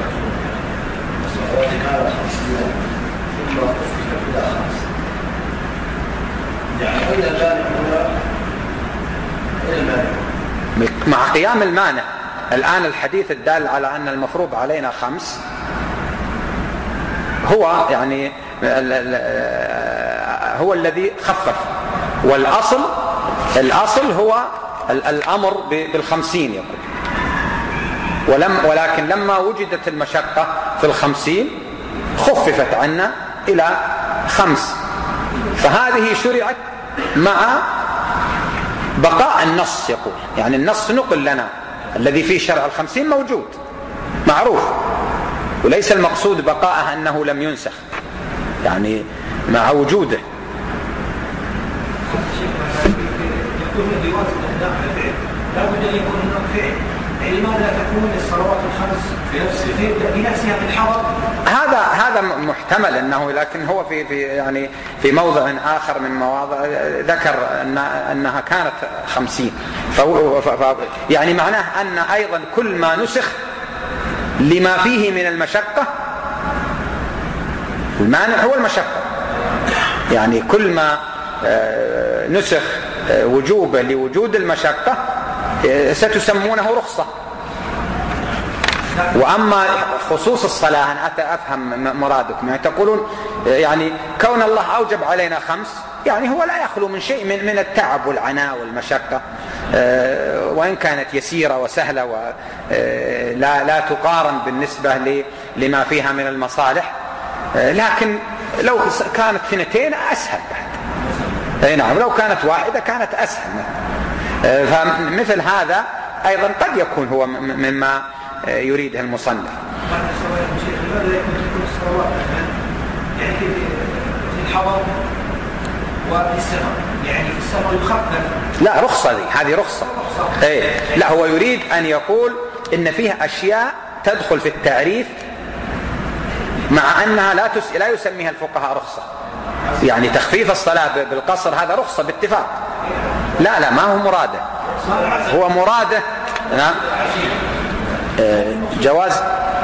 يعني أين المانع هنا؟ مع قيام المانع. الآن الحديث الدال على أن المفروض علينا خمس هو يعني هو الذي خفف، والأصل الأصل هو الأمر بالخمسين يقول، ولم ولكن لما وجدت المشقة في الخمسين خففت عنا إلى خمس. فهذه شرعت مع بقاء النص يقول، يعني النص نقل لنا الذي فيه شرع الخمسين موجود معروف، وليس المقصود بقاءه أنه لم ينسخ، يعني مع وجوده. لابد أن يكون هناك فعل، يعني لماذا تكون الصلوات الخمس في نفس بنفسها في الحضر؟ هذا هذا محتمل انه، لكن هو في في يعني في موضع اخر من مواضع ذكر ان انها كانت خمسين، فهو يعني معناه ان ايضا كل ما نسخ لما فيه من المشقة، المانع هو المشقة، يعني كل ما نسخ وجوبه لوجود المشقة ستسمونه رخصة. وأما خصوص الصلاة أنا أفهم مرادكم، يعني تقولون يعني كون الله أوجب علينا خمس يعني هو لا يخلو من شيء من من التعب والعناء والمشقة، وإن كانت يسيرة وسهلة ولا لا تقارن بالنسبة لما فيها من المصالح، لكن لو كانت اثنتين أسهل بعد. أي نعم، لو كانت واحدة كانت أسهل. فمثل هذا أيضا قد يكون هو مما يريده المصنف. يعني في الحضر وفي السفر، يعني في السفر يخفف. لا رخصة دي، هذه رخصة. ايه لا، هو يريد أن يقول إن فيها أشياء تدخل في التعريف مع أنها لا تس... لا يسميها الفقهاء رخصة. يعني تخفيف الصلاة بالقصر هذا رخصة باتفاق. لا لا، ما هو مراده، هو مراده نعم جواز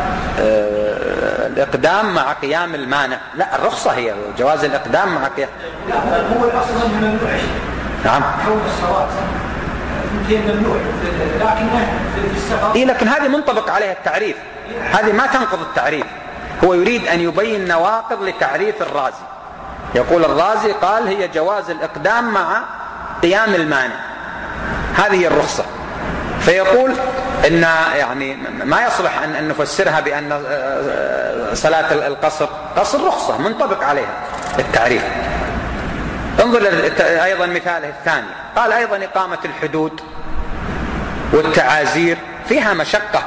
الإقدام مع قيام المانع. لا، الرخصة هي جواز الإقدام مع قيام. هو الأصل من المنع. نعم. كون الصلاة ممنوع لكنه في السفر. إيه لكن هذه منطبق عليها التعريف، هذه ما تنقض التعريف. هو يريد أن يبين نواقض لتعريف الرازي. يقول الرازي قال هي جواز الإقدام مع قيام المانع، هذه الرخصة. فيقول إن يعني ما يصلح أن نفسرها بأن صلاة القصر قصر رخصة منطبق عليها التعريف. انظر أيضا مثاله الثاني، قال أيضا إقامة الحدود والتعازير فيها مشقة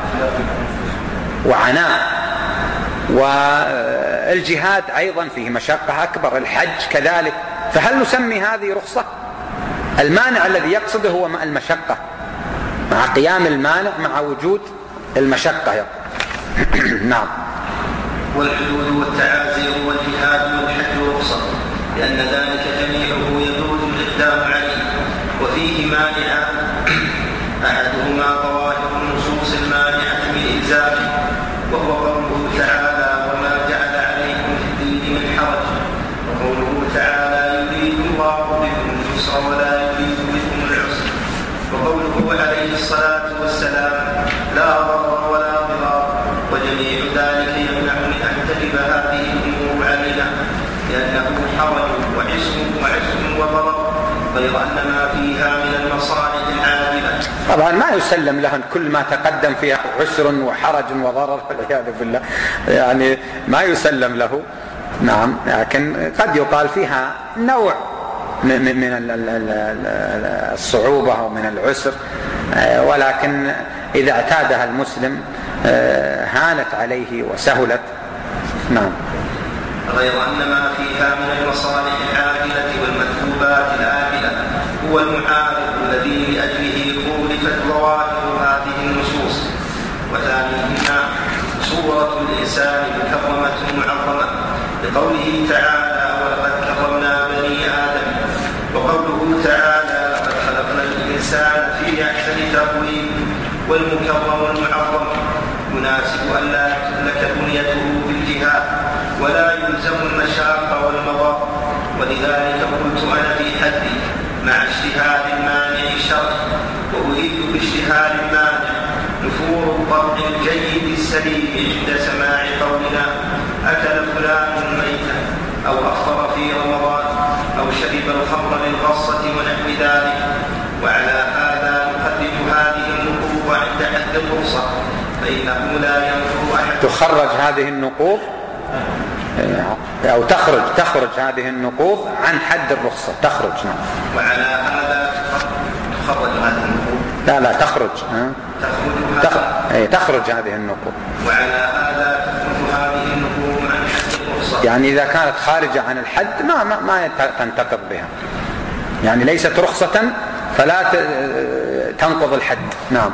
وعناء، والجهاد أيضا فيه مشقة أكبر، الحج كذلك. فهل نسمي هذه رخصة؟ المانع الذي يقصده هو المشقة، مع قيام المانع مع وجود المشقة. نعم. والحدود والتعازير والجهاد والحج رخصة، لأن ذلك جميعه يجوز الإقدام عليه، وفيه مانع أحدهما ظواهر النصوص المانعة من إلزامه، وهو قوله تعالى وما جعل عليكم في الدين من حرج، وقوله تعالى يريد الله بكم اليسر ولا يريد بكم العسر، وقوله عليه الصلاة والسلام لا ضرر ولا ضرار. وجميع ذلك يمنع من أن تجب هذه الأمور علينا، لأنه حرج وعسر وعسر وضرر، غير أن ما فيها من المصالح العاجلة. طبعا ما يسلم لهن كل ما تقدم فيها عسر وحرج وضرر والعياذ بالله، يعني ما يسلم له. نعم، لكن قد يقال فيها نوع من الصعوبة أو من العسر، ولكن إذا اعتادها المسلم هانت عليه وسهلت. نعم. غير أن ما فيها من المصالح العاجلة والمثوبات الآجلة هو المعارض الذي لأجله خولفت ظواهر هذه النصوص. وثانيهما صورة الإنسان مكرمة معظمة، لقوله تعالى ولقد كرمنا بني آدم، وقوله تعالى لقد خلقنا الإنسان في أحسن تقويم. والمكرم المعظم يناسب أن لا تهلك بنيته بالجهاد ولا يلزم المشاق والمضار، ولذلك قلت أنا في حدي مع اجتهاد المانع الشرعي، وأريد باجتهاد المانع نفور الطبع الجيد السليم عند سماع قولنا أكل فلان ميتا أو أفطر في رمضان أو شرب الخمر للغصة ونحو ذلك. وعلى هذا نخرج هذه النقوض عند حد الرخصة، فإنه لا ينفر أحد. تخرج هذه النقوض أو تخرج تخرج هذه النقوض عن حد الرخصة، تخرج. نعم. وعلى هذا تخرج هذه النقوض لا لا تخرج ها؟ تخرج, تخرج. تخرج هذه النقوض. وعلى هذا تخرج هذه النقوض عن حد الرخصة، يعني إذا كانت خارجة عن الحد ما ما, ما تنتقض بها، يعني ليست رخصة فلا تنقض الحد. نعم.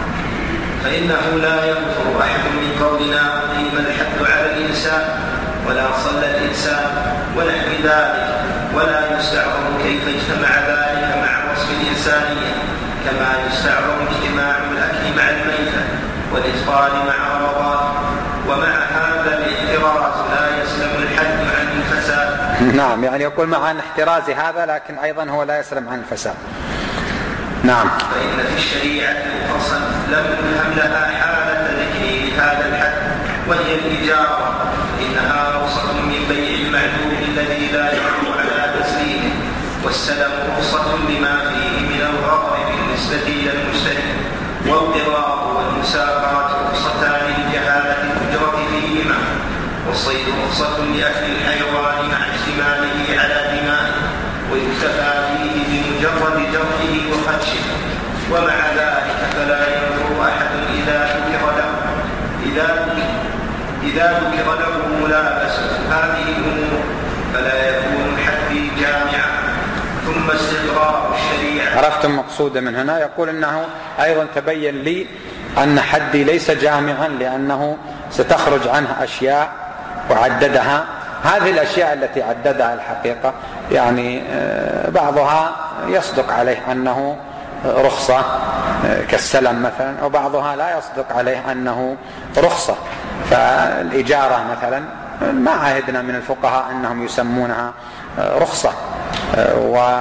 فإنه لا ينفر أحد من قولنا قيم الحد على الإنسان ولا صلى الإنسان ونحو ذلك، ولا يستعظم كيف اجتمع ذلك مع وصف الإنسانية، كما يستعظم اجتماع الأكل مع الميتة والإفطار مع رمضان. ومع هذا الاحتراز لا يسلم الحد عن الفساد. نعم، يعني يقول مع احتراز هذا لكن أيضا هو لا يسلم عن الفساد. نعم. فإن في الشريعة رخصا لم يلهم لها حالة ذكر هذا الحد، وهي الإجارة، إنها رخصة من بيع المعدوم الذي لا يقوم على تسليمه، والسلم رخصة لما فيه من الغرر بالنسبة إلى المشتري، والقراء والمساقات رخصتان لجهالة الأجرة فيهما، والصيد رخصة لأكل الحيوان مع اشتماله على دمائه، ويكتفى فيه بمجرد جرحه وخدشه. ومع ذلك فلا ينظر أحد إذا ذكر له إذا إذا ذكر له ملابسة هذه الأمور فلا يكون حدي جامعا. ثم استقرار الشريعة. عرفتم مقصوده من هنا؟ يقول إنه أيضا تبين لي أن حدي ليس جامعا، لأنه ستخرج عنه أشياء وعددها. هذه الأشياء التي عددها الحقيقة يعني بعضها يصدق عليه أنه رخصة كالسلم مثلا، وبعضها لا يصدق عليه أنه رخصة. فالإجارة مثلا ما عهدنا من الفقهاء أنهم يسمونها رخصة،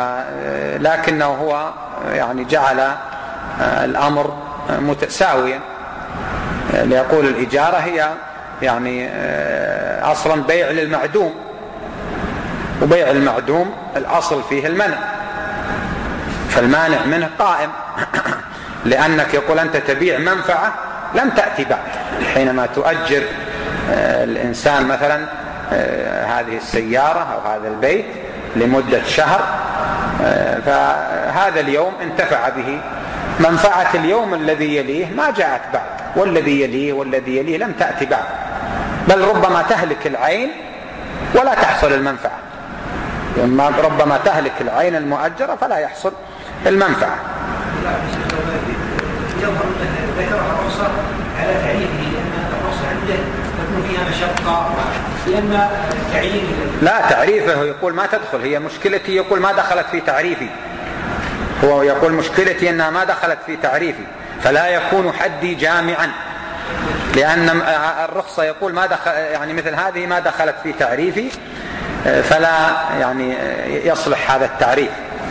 لكنه هو يعني جعل الأمر متساويا، ليقول الإجارة هي يعني أصلا بيع للمعدوم، وبيع المعدوم الأصل فيه المنع، فالمانع منه قائم، لأنك يقول أنت تبيع منفعة لم تأتي بعد. حينما تؤجر الإنسان مثلا هذه السيارة أو هذا البيت لمدة شهر، فهذا اليوم انتفع به، منفعة اليوم الذي يليه ما جاءت بعد، والذي يليه والذي يليه لم تأتي بعد، بل ربما تهلك العين ولا تحصل المنفعة، ربما تهلك العين المؤجرة فلا يحصل المنفعة. ذكر الرخصة على تعريفه، لأن الرخصة عنده تكون فيها مشقة، لأن تعريف لا تعريفه يقول ما تدخل، هي مشكلتي يقول ما دخلت في تعريفي، هو يقول مشكلتي أنها ما دخلت في تعريفي، فلا يكون حدي جامعا، لأن الرخصة يقول ما دخل، يعني مثل هذه ما دخلت في تعريفي، فلا يعني يصلح هذا التعريف.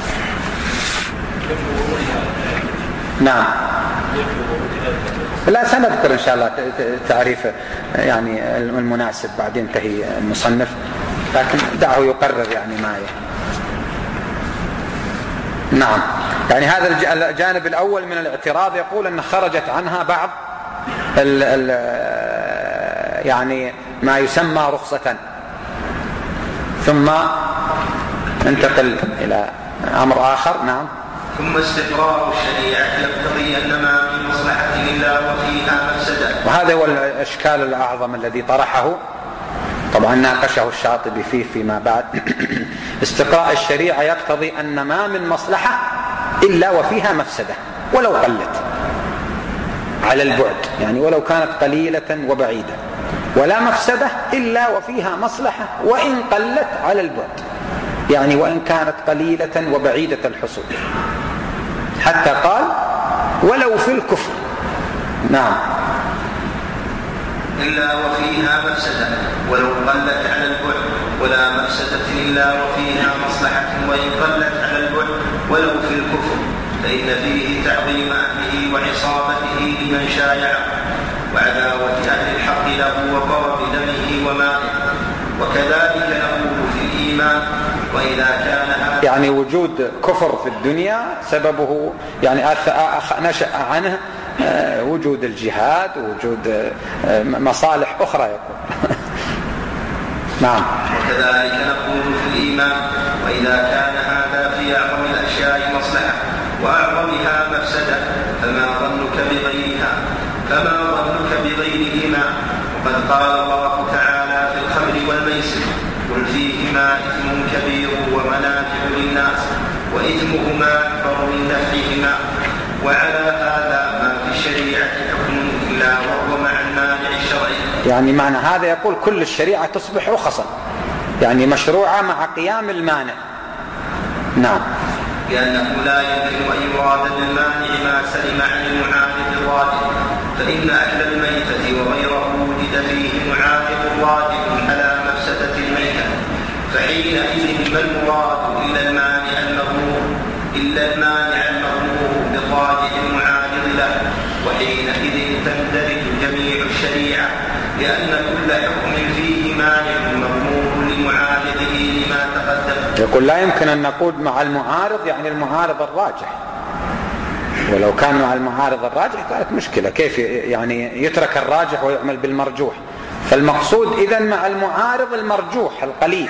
نعم، لا سنذكر إن شاء الله تعريف يعني المناسب بعد ينتهي المصنف، لكن دعه يقرر يعني ما يه. نعم، يعني هذا الجانب الأول من الاعتراض، يقول أن خرجت عنها بعض ال ال يعني ما يسمى رخصة، ثم انتقل إلى أمر آخر. نعم. ثم استقرار الشريعة يقتضي أن ما من مصلحة إلا وفيها مفسدة. وهذا هو الإشكال الأعظم الذي طرحه، طبعا ناقشه الشاطبي فيه فيما بعد. استقراء الشريعة يقتضي أن ما من مصلحة إلا وفيها مفسدة ولو قلت على البعد، يعني ولو كانت قليلة وبعيدة، ولا مفسدة إلا وفيها مصلحة وإن قلت على البعد، يعني وإن كانت قليلة وبعيدة الحصول، حتى قال ولو في الكفر. نعم. إلا وفيها مفسدة ولو قلت على البعد، ولا مفسدة إلا وفيها مصلحة وإن قلت على البعد ولو في الكفر، فإن فيه تعظيم أهله وعصابته لمن شايعه، وعداوة أهل الحق له وقرب دمه وماله. وكذلك نقول في الإيمان، وإذا كان هذا يعني وجود كفر في الدنيا سببه يعني نشأ عنه وجود الجهاد ووجود مصالح أخرى يقول. نعم. وكذلك نقول في الإيمان، وإذا كان هذا في أعظم الأشياء مصلحة وأعظمها مفسدة، فما ظنك بغيرها فما ظنك بغيرهما. وقد قال الله تعالى في الخمر والميسر: قل فيهما إثم كبير ومنافع للناس وإثمهما أكبر من نفعهما. وعلى هذا ما في الشريعة حكم إلا وهو مع المانع الشرعي. يعني معنى هذا يقول كل الشريعة تصبح رخصا، يعني مشروعة مع قيام المانع. نعم. لأنه لا يمكن أن يراد بالمانع ما سلم عن المعارض الراجح، فإن أكل الميتة وغيره وجد فيه معارض راجح على مفسدة الميتة، فحينئذ ما المراد إلا المانع المغمور إلا المانع المغمور بالراجح المعارض له، وحينئذ تندرج جميع الشريعة، لأن كل حكم فيه مانع مغمور لمعارضه لما تقدم. يقول لا يمكن أن نقول مع المعارض يعني المعارض الراجح، ولو كان مع المعارض الراجح كانت مشكلة، كيف يعني يترك الراجح ويعمل بالمرجوح؟ فالمقصود إذن مع المعارض المرجوح القليل.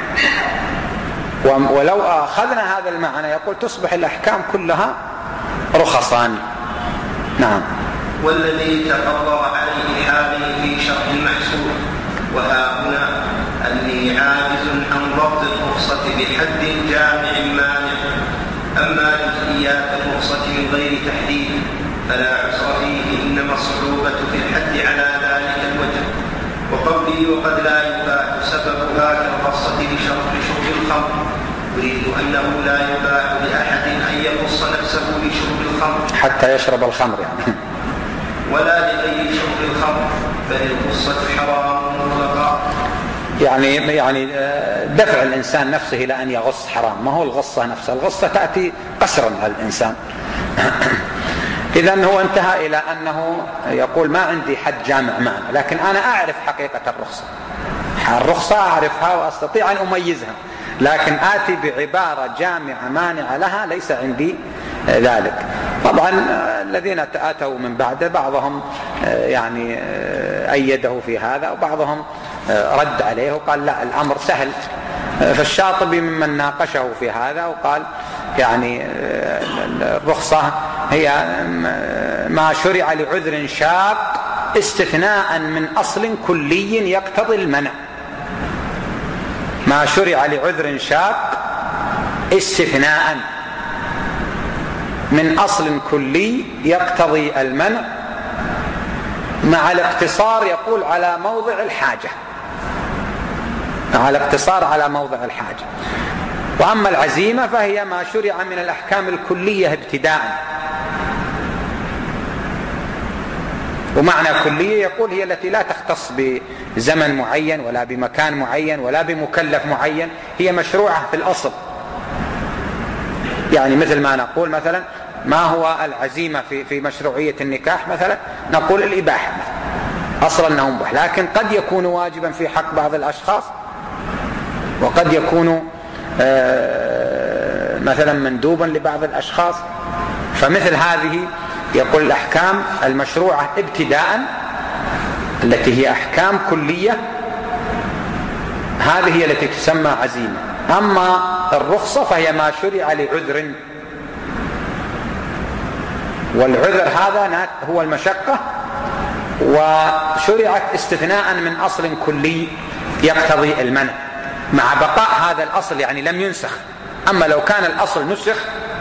ولو أخذنا هذا المعنى يقول تصبح الأحكام كلها رخصان. نعم. والذي تقرر عليه حالي في شرح المحسور، وها هنا أني عاجز عن ضبط الرخصة بحد جامع مانع. أما جزئيات الرخصة من غير تحديد فلا عسر فيه، إنما الصعوبة في الحد على ذلك الوجه. وقولي وقد لا يباح سببها كالرخصة لشرب الخمر، يريد أنه لا يباح لأحد أن يخص نفسه بشرب الخمر حتى يشرب الخمر يعني، ولا لغير شرب الخمر، بل الرخصة حرام مطلقا. يعني يعني دفع الإنسان نفسه إلى أن يغص حرام، ما هو الغصة نفسها، الغصة تأتي قسرا على الإنسان. إذن هو انتهى إلى أنه يقول ما عندي حد جامع معنى، لكن أنا أعرف حقيقة الرخصة، الرخصة أعرفها وأستطيع أن أميزها، لكن آتي بعبارة جامعة مانعة لها ليس عندي ذلك. طبعا الذين آتوا من بعده بعضهم يعني أيده في هذا وبعضهم رد عليه وقال لا الأمر سهل. فالشاطبي ممن ناقشه في هذا وقال يعني الرخصة هي ما شرع لعذر شاق استثناء من أصل كلي يقتضي المنع، ما شرع لعذر شاق استثناء من أصل كلي يقتضي المنع مع الاقتصار يقول على موضع الحاجة، مع الاقتصار على موضع الحاجة. وأما العزيمة فهي ما شرع من الأحكام الكلية ابتداء، ومعنى كلية يقول هي التي لا تختص بزمن معين ولا بمكان معين ولا بمكلف معين، هي مشروعة في الأصل. يعني مثل ما نقول مثلا ما هو العزيمة في في مشروعية النكاح مثلا، نقول الإباحة أصلا أنه مباح، لكن قد يكون واجبا في حق بعض الأشخاص وقد يكون مثلا مندوبا لبعض الأشخاص. فمثل هذه يقول الأحكام المشروعة ابتداء التي هي أحكام كلية هذه هي التي تسمى عزيمة. أما الرخصة فهي ما شرع لعذر، والعذر هذا هو المشقة، وشرعت استثناء من أصل كلي يقتضي المنع مع بقاء هذا الأصل، يعني لم ينسخ. أما لو كان الأصل نسخ،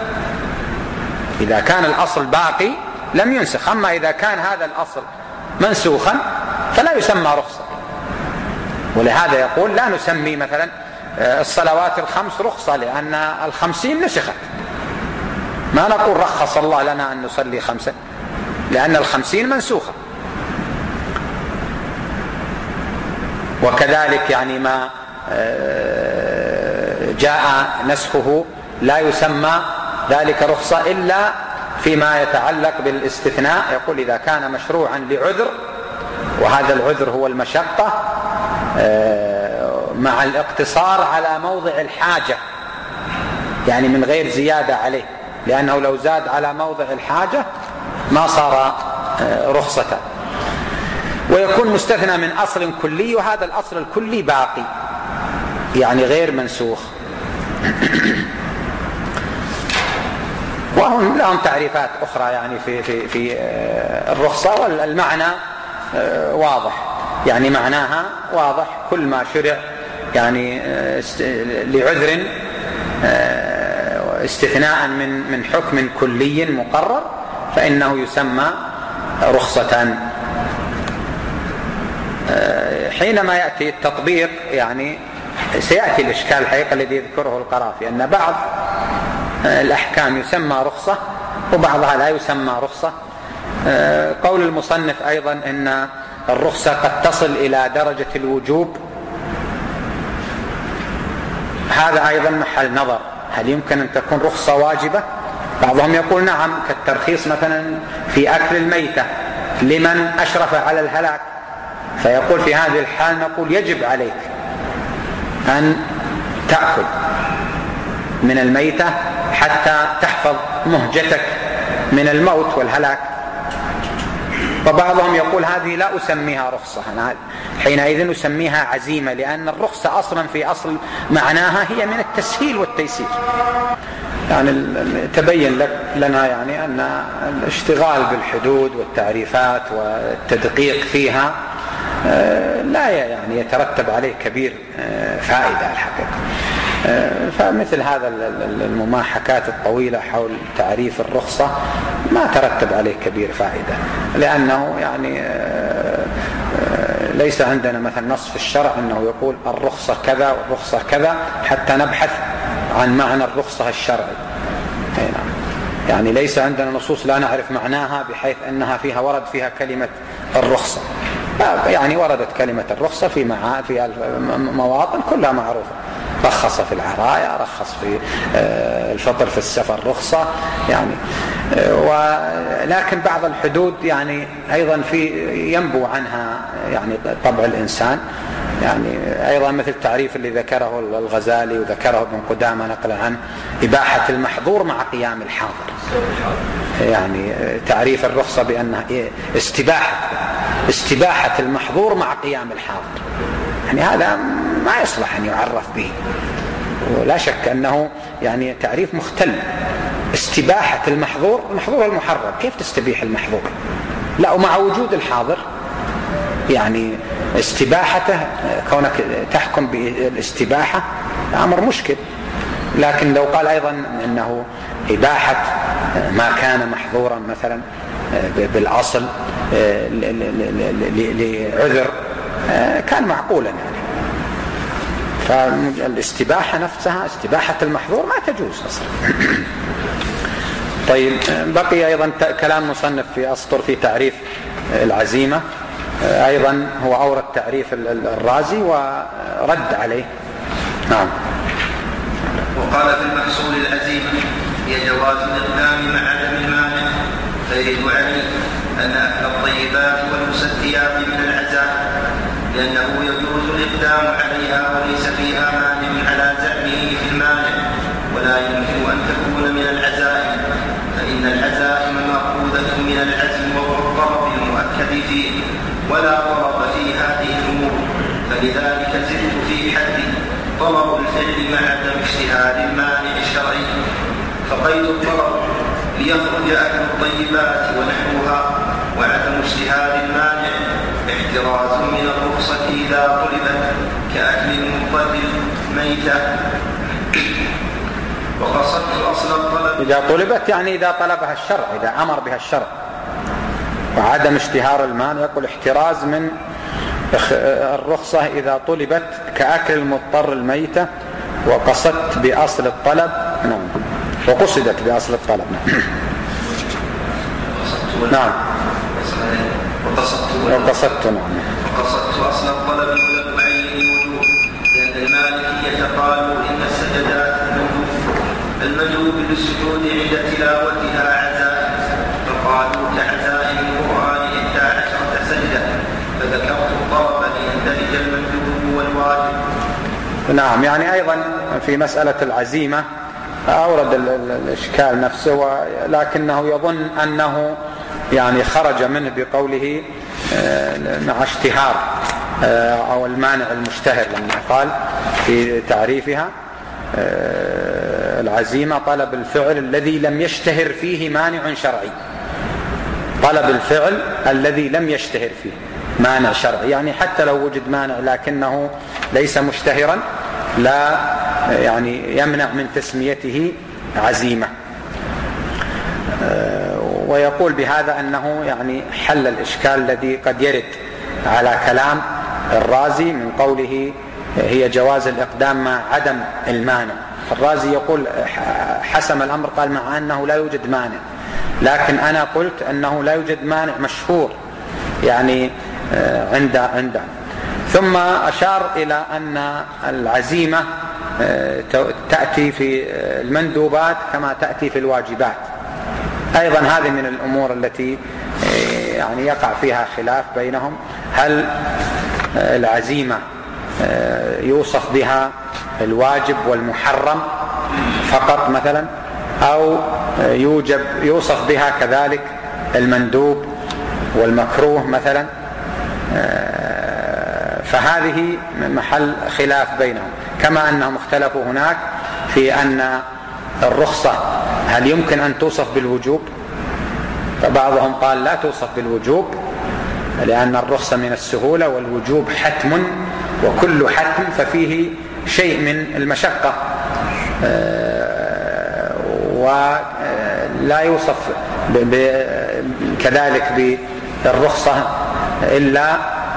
إذا كان الأصل باقي لم ينسخ، أما إذا كان هذا الأصل منسوخا فلا يسمى رخصة. ولهذا يقول لا نسمي مثلا الصلوات الخمس رخصة لأن الخمسين نسخت، ما نقول رخص الله لنا أن نصلي خمسة لأن الخمسين منسوخة. وكذلك يعني ما جاء نسخه لا يسمى ذلك رخصة إلا فيما يتعلق بالاستثناء. يقول إذا كان مشروعا لعذر وهذا العذر هو المشقة مع الاقتصار على موضع الحاجة، يعني من غير زيادة عليه، لأنه لو زاد على موضع الحاجة ما صار رخصة. ويكون مستثنى من أصل كلي، وهذا الأصل الكلي باقي يعني غير منسوخ. وهم لهم تعريفات أخرى يعني في في في الرخصة، والمعنى واضح، يعني معناها واضح، كل ما شرع يعني لعذر استثناء من من حكم كلي مقرر فإنه يسمى رخصة. حينما يأتي التطبيق يعني سيأتي الإشكال الحقيقي الذي يذكره القرافي، أن بعض الأحكام يسمى رخصة وبعضها لا يسمى رخصة. قول المصنف أيضا أن الرخصة قد تصل إلى درجة الوجوب، هذا أيضا محل نظر، هل يمكن أن تكون رخصة واجبة؟ بعضهم يقول نعم، كالترخيص مثلا في أكل الميتة لمن أشرف على الهلاك، فيقول في هذه الحال نقول يجب عليك أن تأكل من الميتة حتى تحفظ مهجتك من الموت والهلاك. وبعضهم يقول هذه لا أسميها رخصة، أنا حينئذ أسميها عزيمة، لأن الرخصة أصلا في أصل معناها هي من التسهيل والتيسير. يعني تبين لك لنا يعني أن الاشتغال بالحدود والتعريفات والتدقيق فيها لا يعني يترتب عليه كبير فائدة الحقيقة. فمثل هذا المماحكات الطويلة حول تعريف الرخصة ما ترتب عليه كبير فائدة، لأنه يعني ليس عندنا مثلا نص في الشرع أنه يقول الرخصة كذا والرخصة كذا حتى نبحث عن معنى الرخصة الشرعي. يعني ليس عندنا نصوص لا نعرف معناها بحيث أنها فيها ورد فيها كلمة الرخصة، يعني وردت كلمة الرخصة في معا في مواطن كلها معروفة، رخص في العراية، رخص في الفطر في السفر رخصة يعني. ولكن بعض الحدود يعني أيضا في ينبو عنها يعني طبع الإنسان، يعني أيضا مثل التعريف اللي ذكره الغزالي وذكره ابن قدامة نقلا عنه، إباحة المحظور مع قيام الحاضر. يعني تعريف الرخصة بأنها استباحة استباحة المحظور مع قيام الحاضر، يعني هذا ما يصلح أن يعرف به، ولا شك أنه يعني تعريف مختل. استباحة المحظور، المحظور المحرم، كيف تستبيح المحظور؟ لا، ومع وجود الحاضر يعني استباحته، كونك تحكم بالاستباحة أمر مشكل. لكن لو قال أيضا أنه إباحة ما كان محظورا مثلا بالأصل لعذر كان معقولا يعني. فالاستباحة نفسها استباحة المحظور ما تجوز أصلا. طيب، بقي أيضا كلام مصنف في أسطر في تعريف العزيمة، أيضا هو أورد تعريف الرازي ورد عليه. نعم. وقال في المحصول العزيمة هي جواز الإقدام مع عدم المانع، فيرد عليه أن أكل الطيبات والمسديات من العزائم، لأنه يجوز الإقدام عليها وليس فيها مانع على زعمه في المانع، ولا يمكن أن تكون من العزائم، فإن العزائم مأخوذة من العزم وهو الطلب المؤكد فيه، ولا طلب في هذه الأمور، فلذلك زدت في حد طلب الفعل مع عدم اجتهاد المانع الشرعي. فقيد الطلب ليخرج أكل الطيبات ونحوها، وعدم اجتهاد المانع احتراز من الرخصة إذا طلبت كأكل المضطر ميتة. وقصدت أصل الطلب إذا طلبت يعني إذا طلبها الشرع، إذا أمر بها الشرع. وعدم اشتهار المانع يقول احتراز من الرخصة إذا طلبت كأكل المضطر الميتة، وقصدت بأصل الطلب. نعم. وقصدت بأصل الطلب. نعم. وقصدت نعم. وقصدت أصل الطلب ولم أعين الوجوب، لأن المالكية قالوا إن السجدات المندوب للسجود عند تلاوتها عزائم، فقالوا كعزائم القرآن إحدى عشرة سجدة، فذكرت الطلب ليندرج المندوب والواجب. نعم. يعني أيضا في مسألة العزيمة أورد الإشكال نفسه، لكنه يظن أنه يعني خرج منه بقوله مع اشتهار أو المانع المشتهر، لما قال في تعريفها العزيمة طلب الفعل الذي لم يشتهر فيه مانع شرعي. طلب الفعل الذي لم يشتهر فيه مانع شرعي، يعني حتى لو وجد مانع لكنه ليس مشتهرا لا يعني يمنع من تسميته عزيمة. ويقول بهذا أنه يعني حل الإشكال الذي قد يرد على كلام الرازي من قوله هي جواز الإقدام مع عدم المانع. الرازي يقول حسم الأمر، قال مع أنه لا يوجد مانع، لكن أنا قلت أنه لا يوجد مانع مشهور يعني عند عنده. ثم أشار إلى أن العزيمة تأتي في المندوبات كما تأتي في الواجبات. أيضا هذه من الأمور التي يعني يقع فيها خلاف بينهم، هل العزيمة يوصف بها الواجب والمحرم فقط مثلا، أو يوجب يوصف بها كذلك المندوب والمكروه مثلا. فهذه محل خلاف بينهم، كما أنهم اختلفوا هناك في أن الرخصة هل يمكن أن توصف بالوجوب، فبعضهم قال لا توصف بالوجوب لأن الرخصة من السهولة، والوجوب حتم، وكل حتم ففيه شيء من المشقة، ولا يوصف كذلك بالرخصة إلا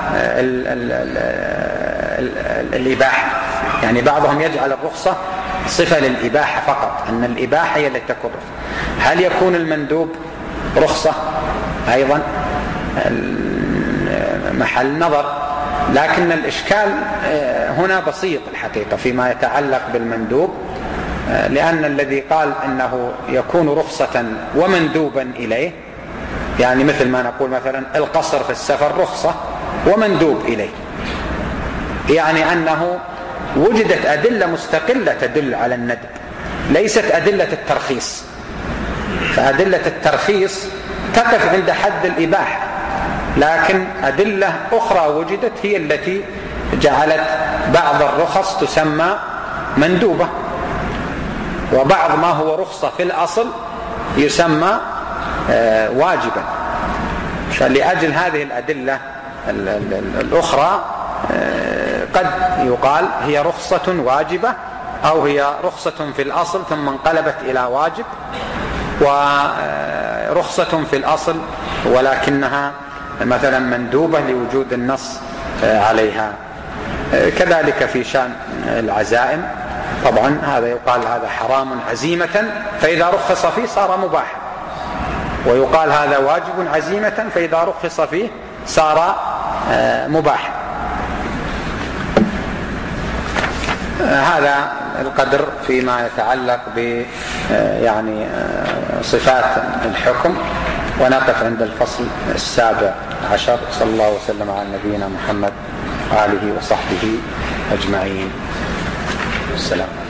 الإباحة. يعني بعضهم يجعل الرخصة صفة للإباحة فقط، أن الإباحة هي التي تكون رخصة. هل يكون المندوب رخصة أيضا؟ محل نظر، لكن الإشكال هنا بسيط الحقيقة فيما يتعلق بالمندوب، لأن الذي قال إنه يكون رخصة ومندوبا إليه، يعني مثل ما نقول مثلا القصر في السفر رخصة ومندوب إليه، يعني أنه وجدت أدلة مستقلة تدل على الندب، ليست أدلة الترخيص. فأدلة الترخيص تقف عند حد الإباحة، لكن أدلة أخرى وجدت هي التي جعلت بعض الرخص تسمى مندوبة، وبعض ما هو رخصة في الأصل يسمى واجبا. فلأجل هذه الأدلة الأخرى قد يقال هي رخصة واجبة، أو هي رخصة في الأصل ثم انقلبت إلى واجب، ورخصة في الأصل ولكنها مثلا مندوبة لوجود النص عليها. كذلك في شأن العزائم، طبعا هذا يقال هذا حرام عزيمة فإذا رخص فيه صار مباحا، ويقال هذا واجب عزيمة فإذا رخص فيه صار مباحا. هذا القدر فيما يتعلق ب يعني صفات الحكم، ونقف عند الفصل السابع عشر. صلى الله وسلم على نبينا محمد وآله وصحبه أجمعين. السلام.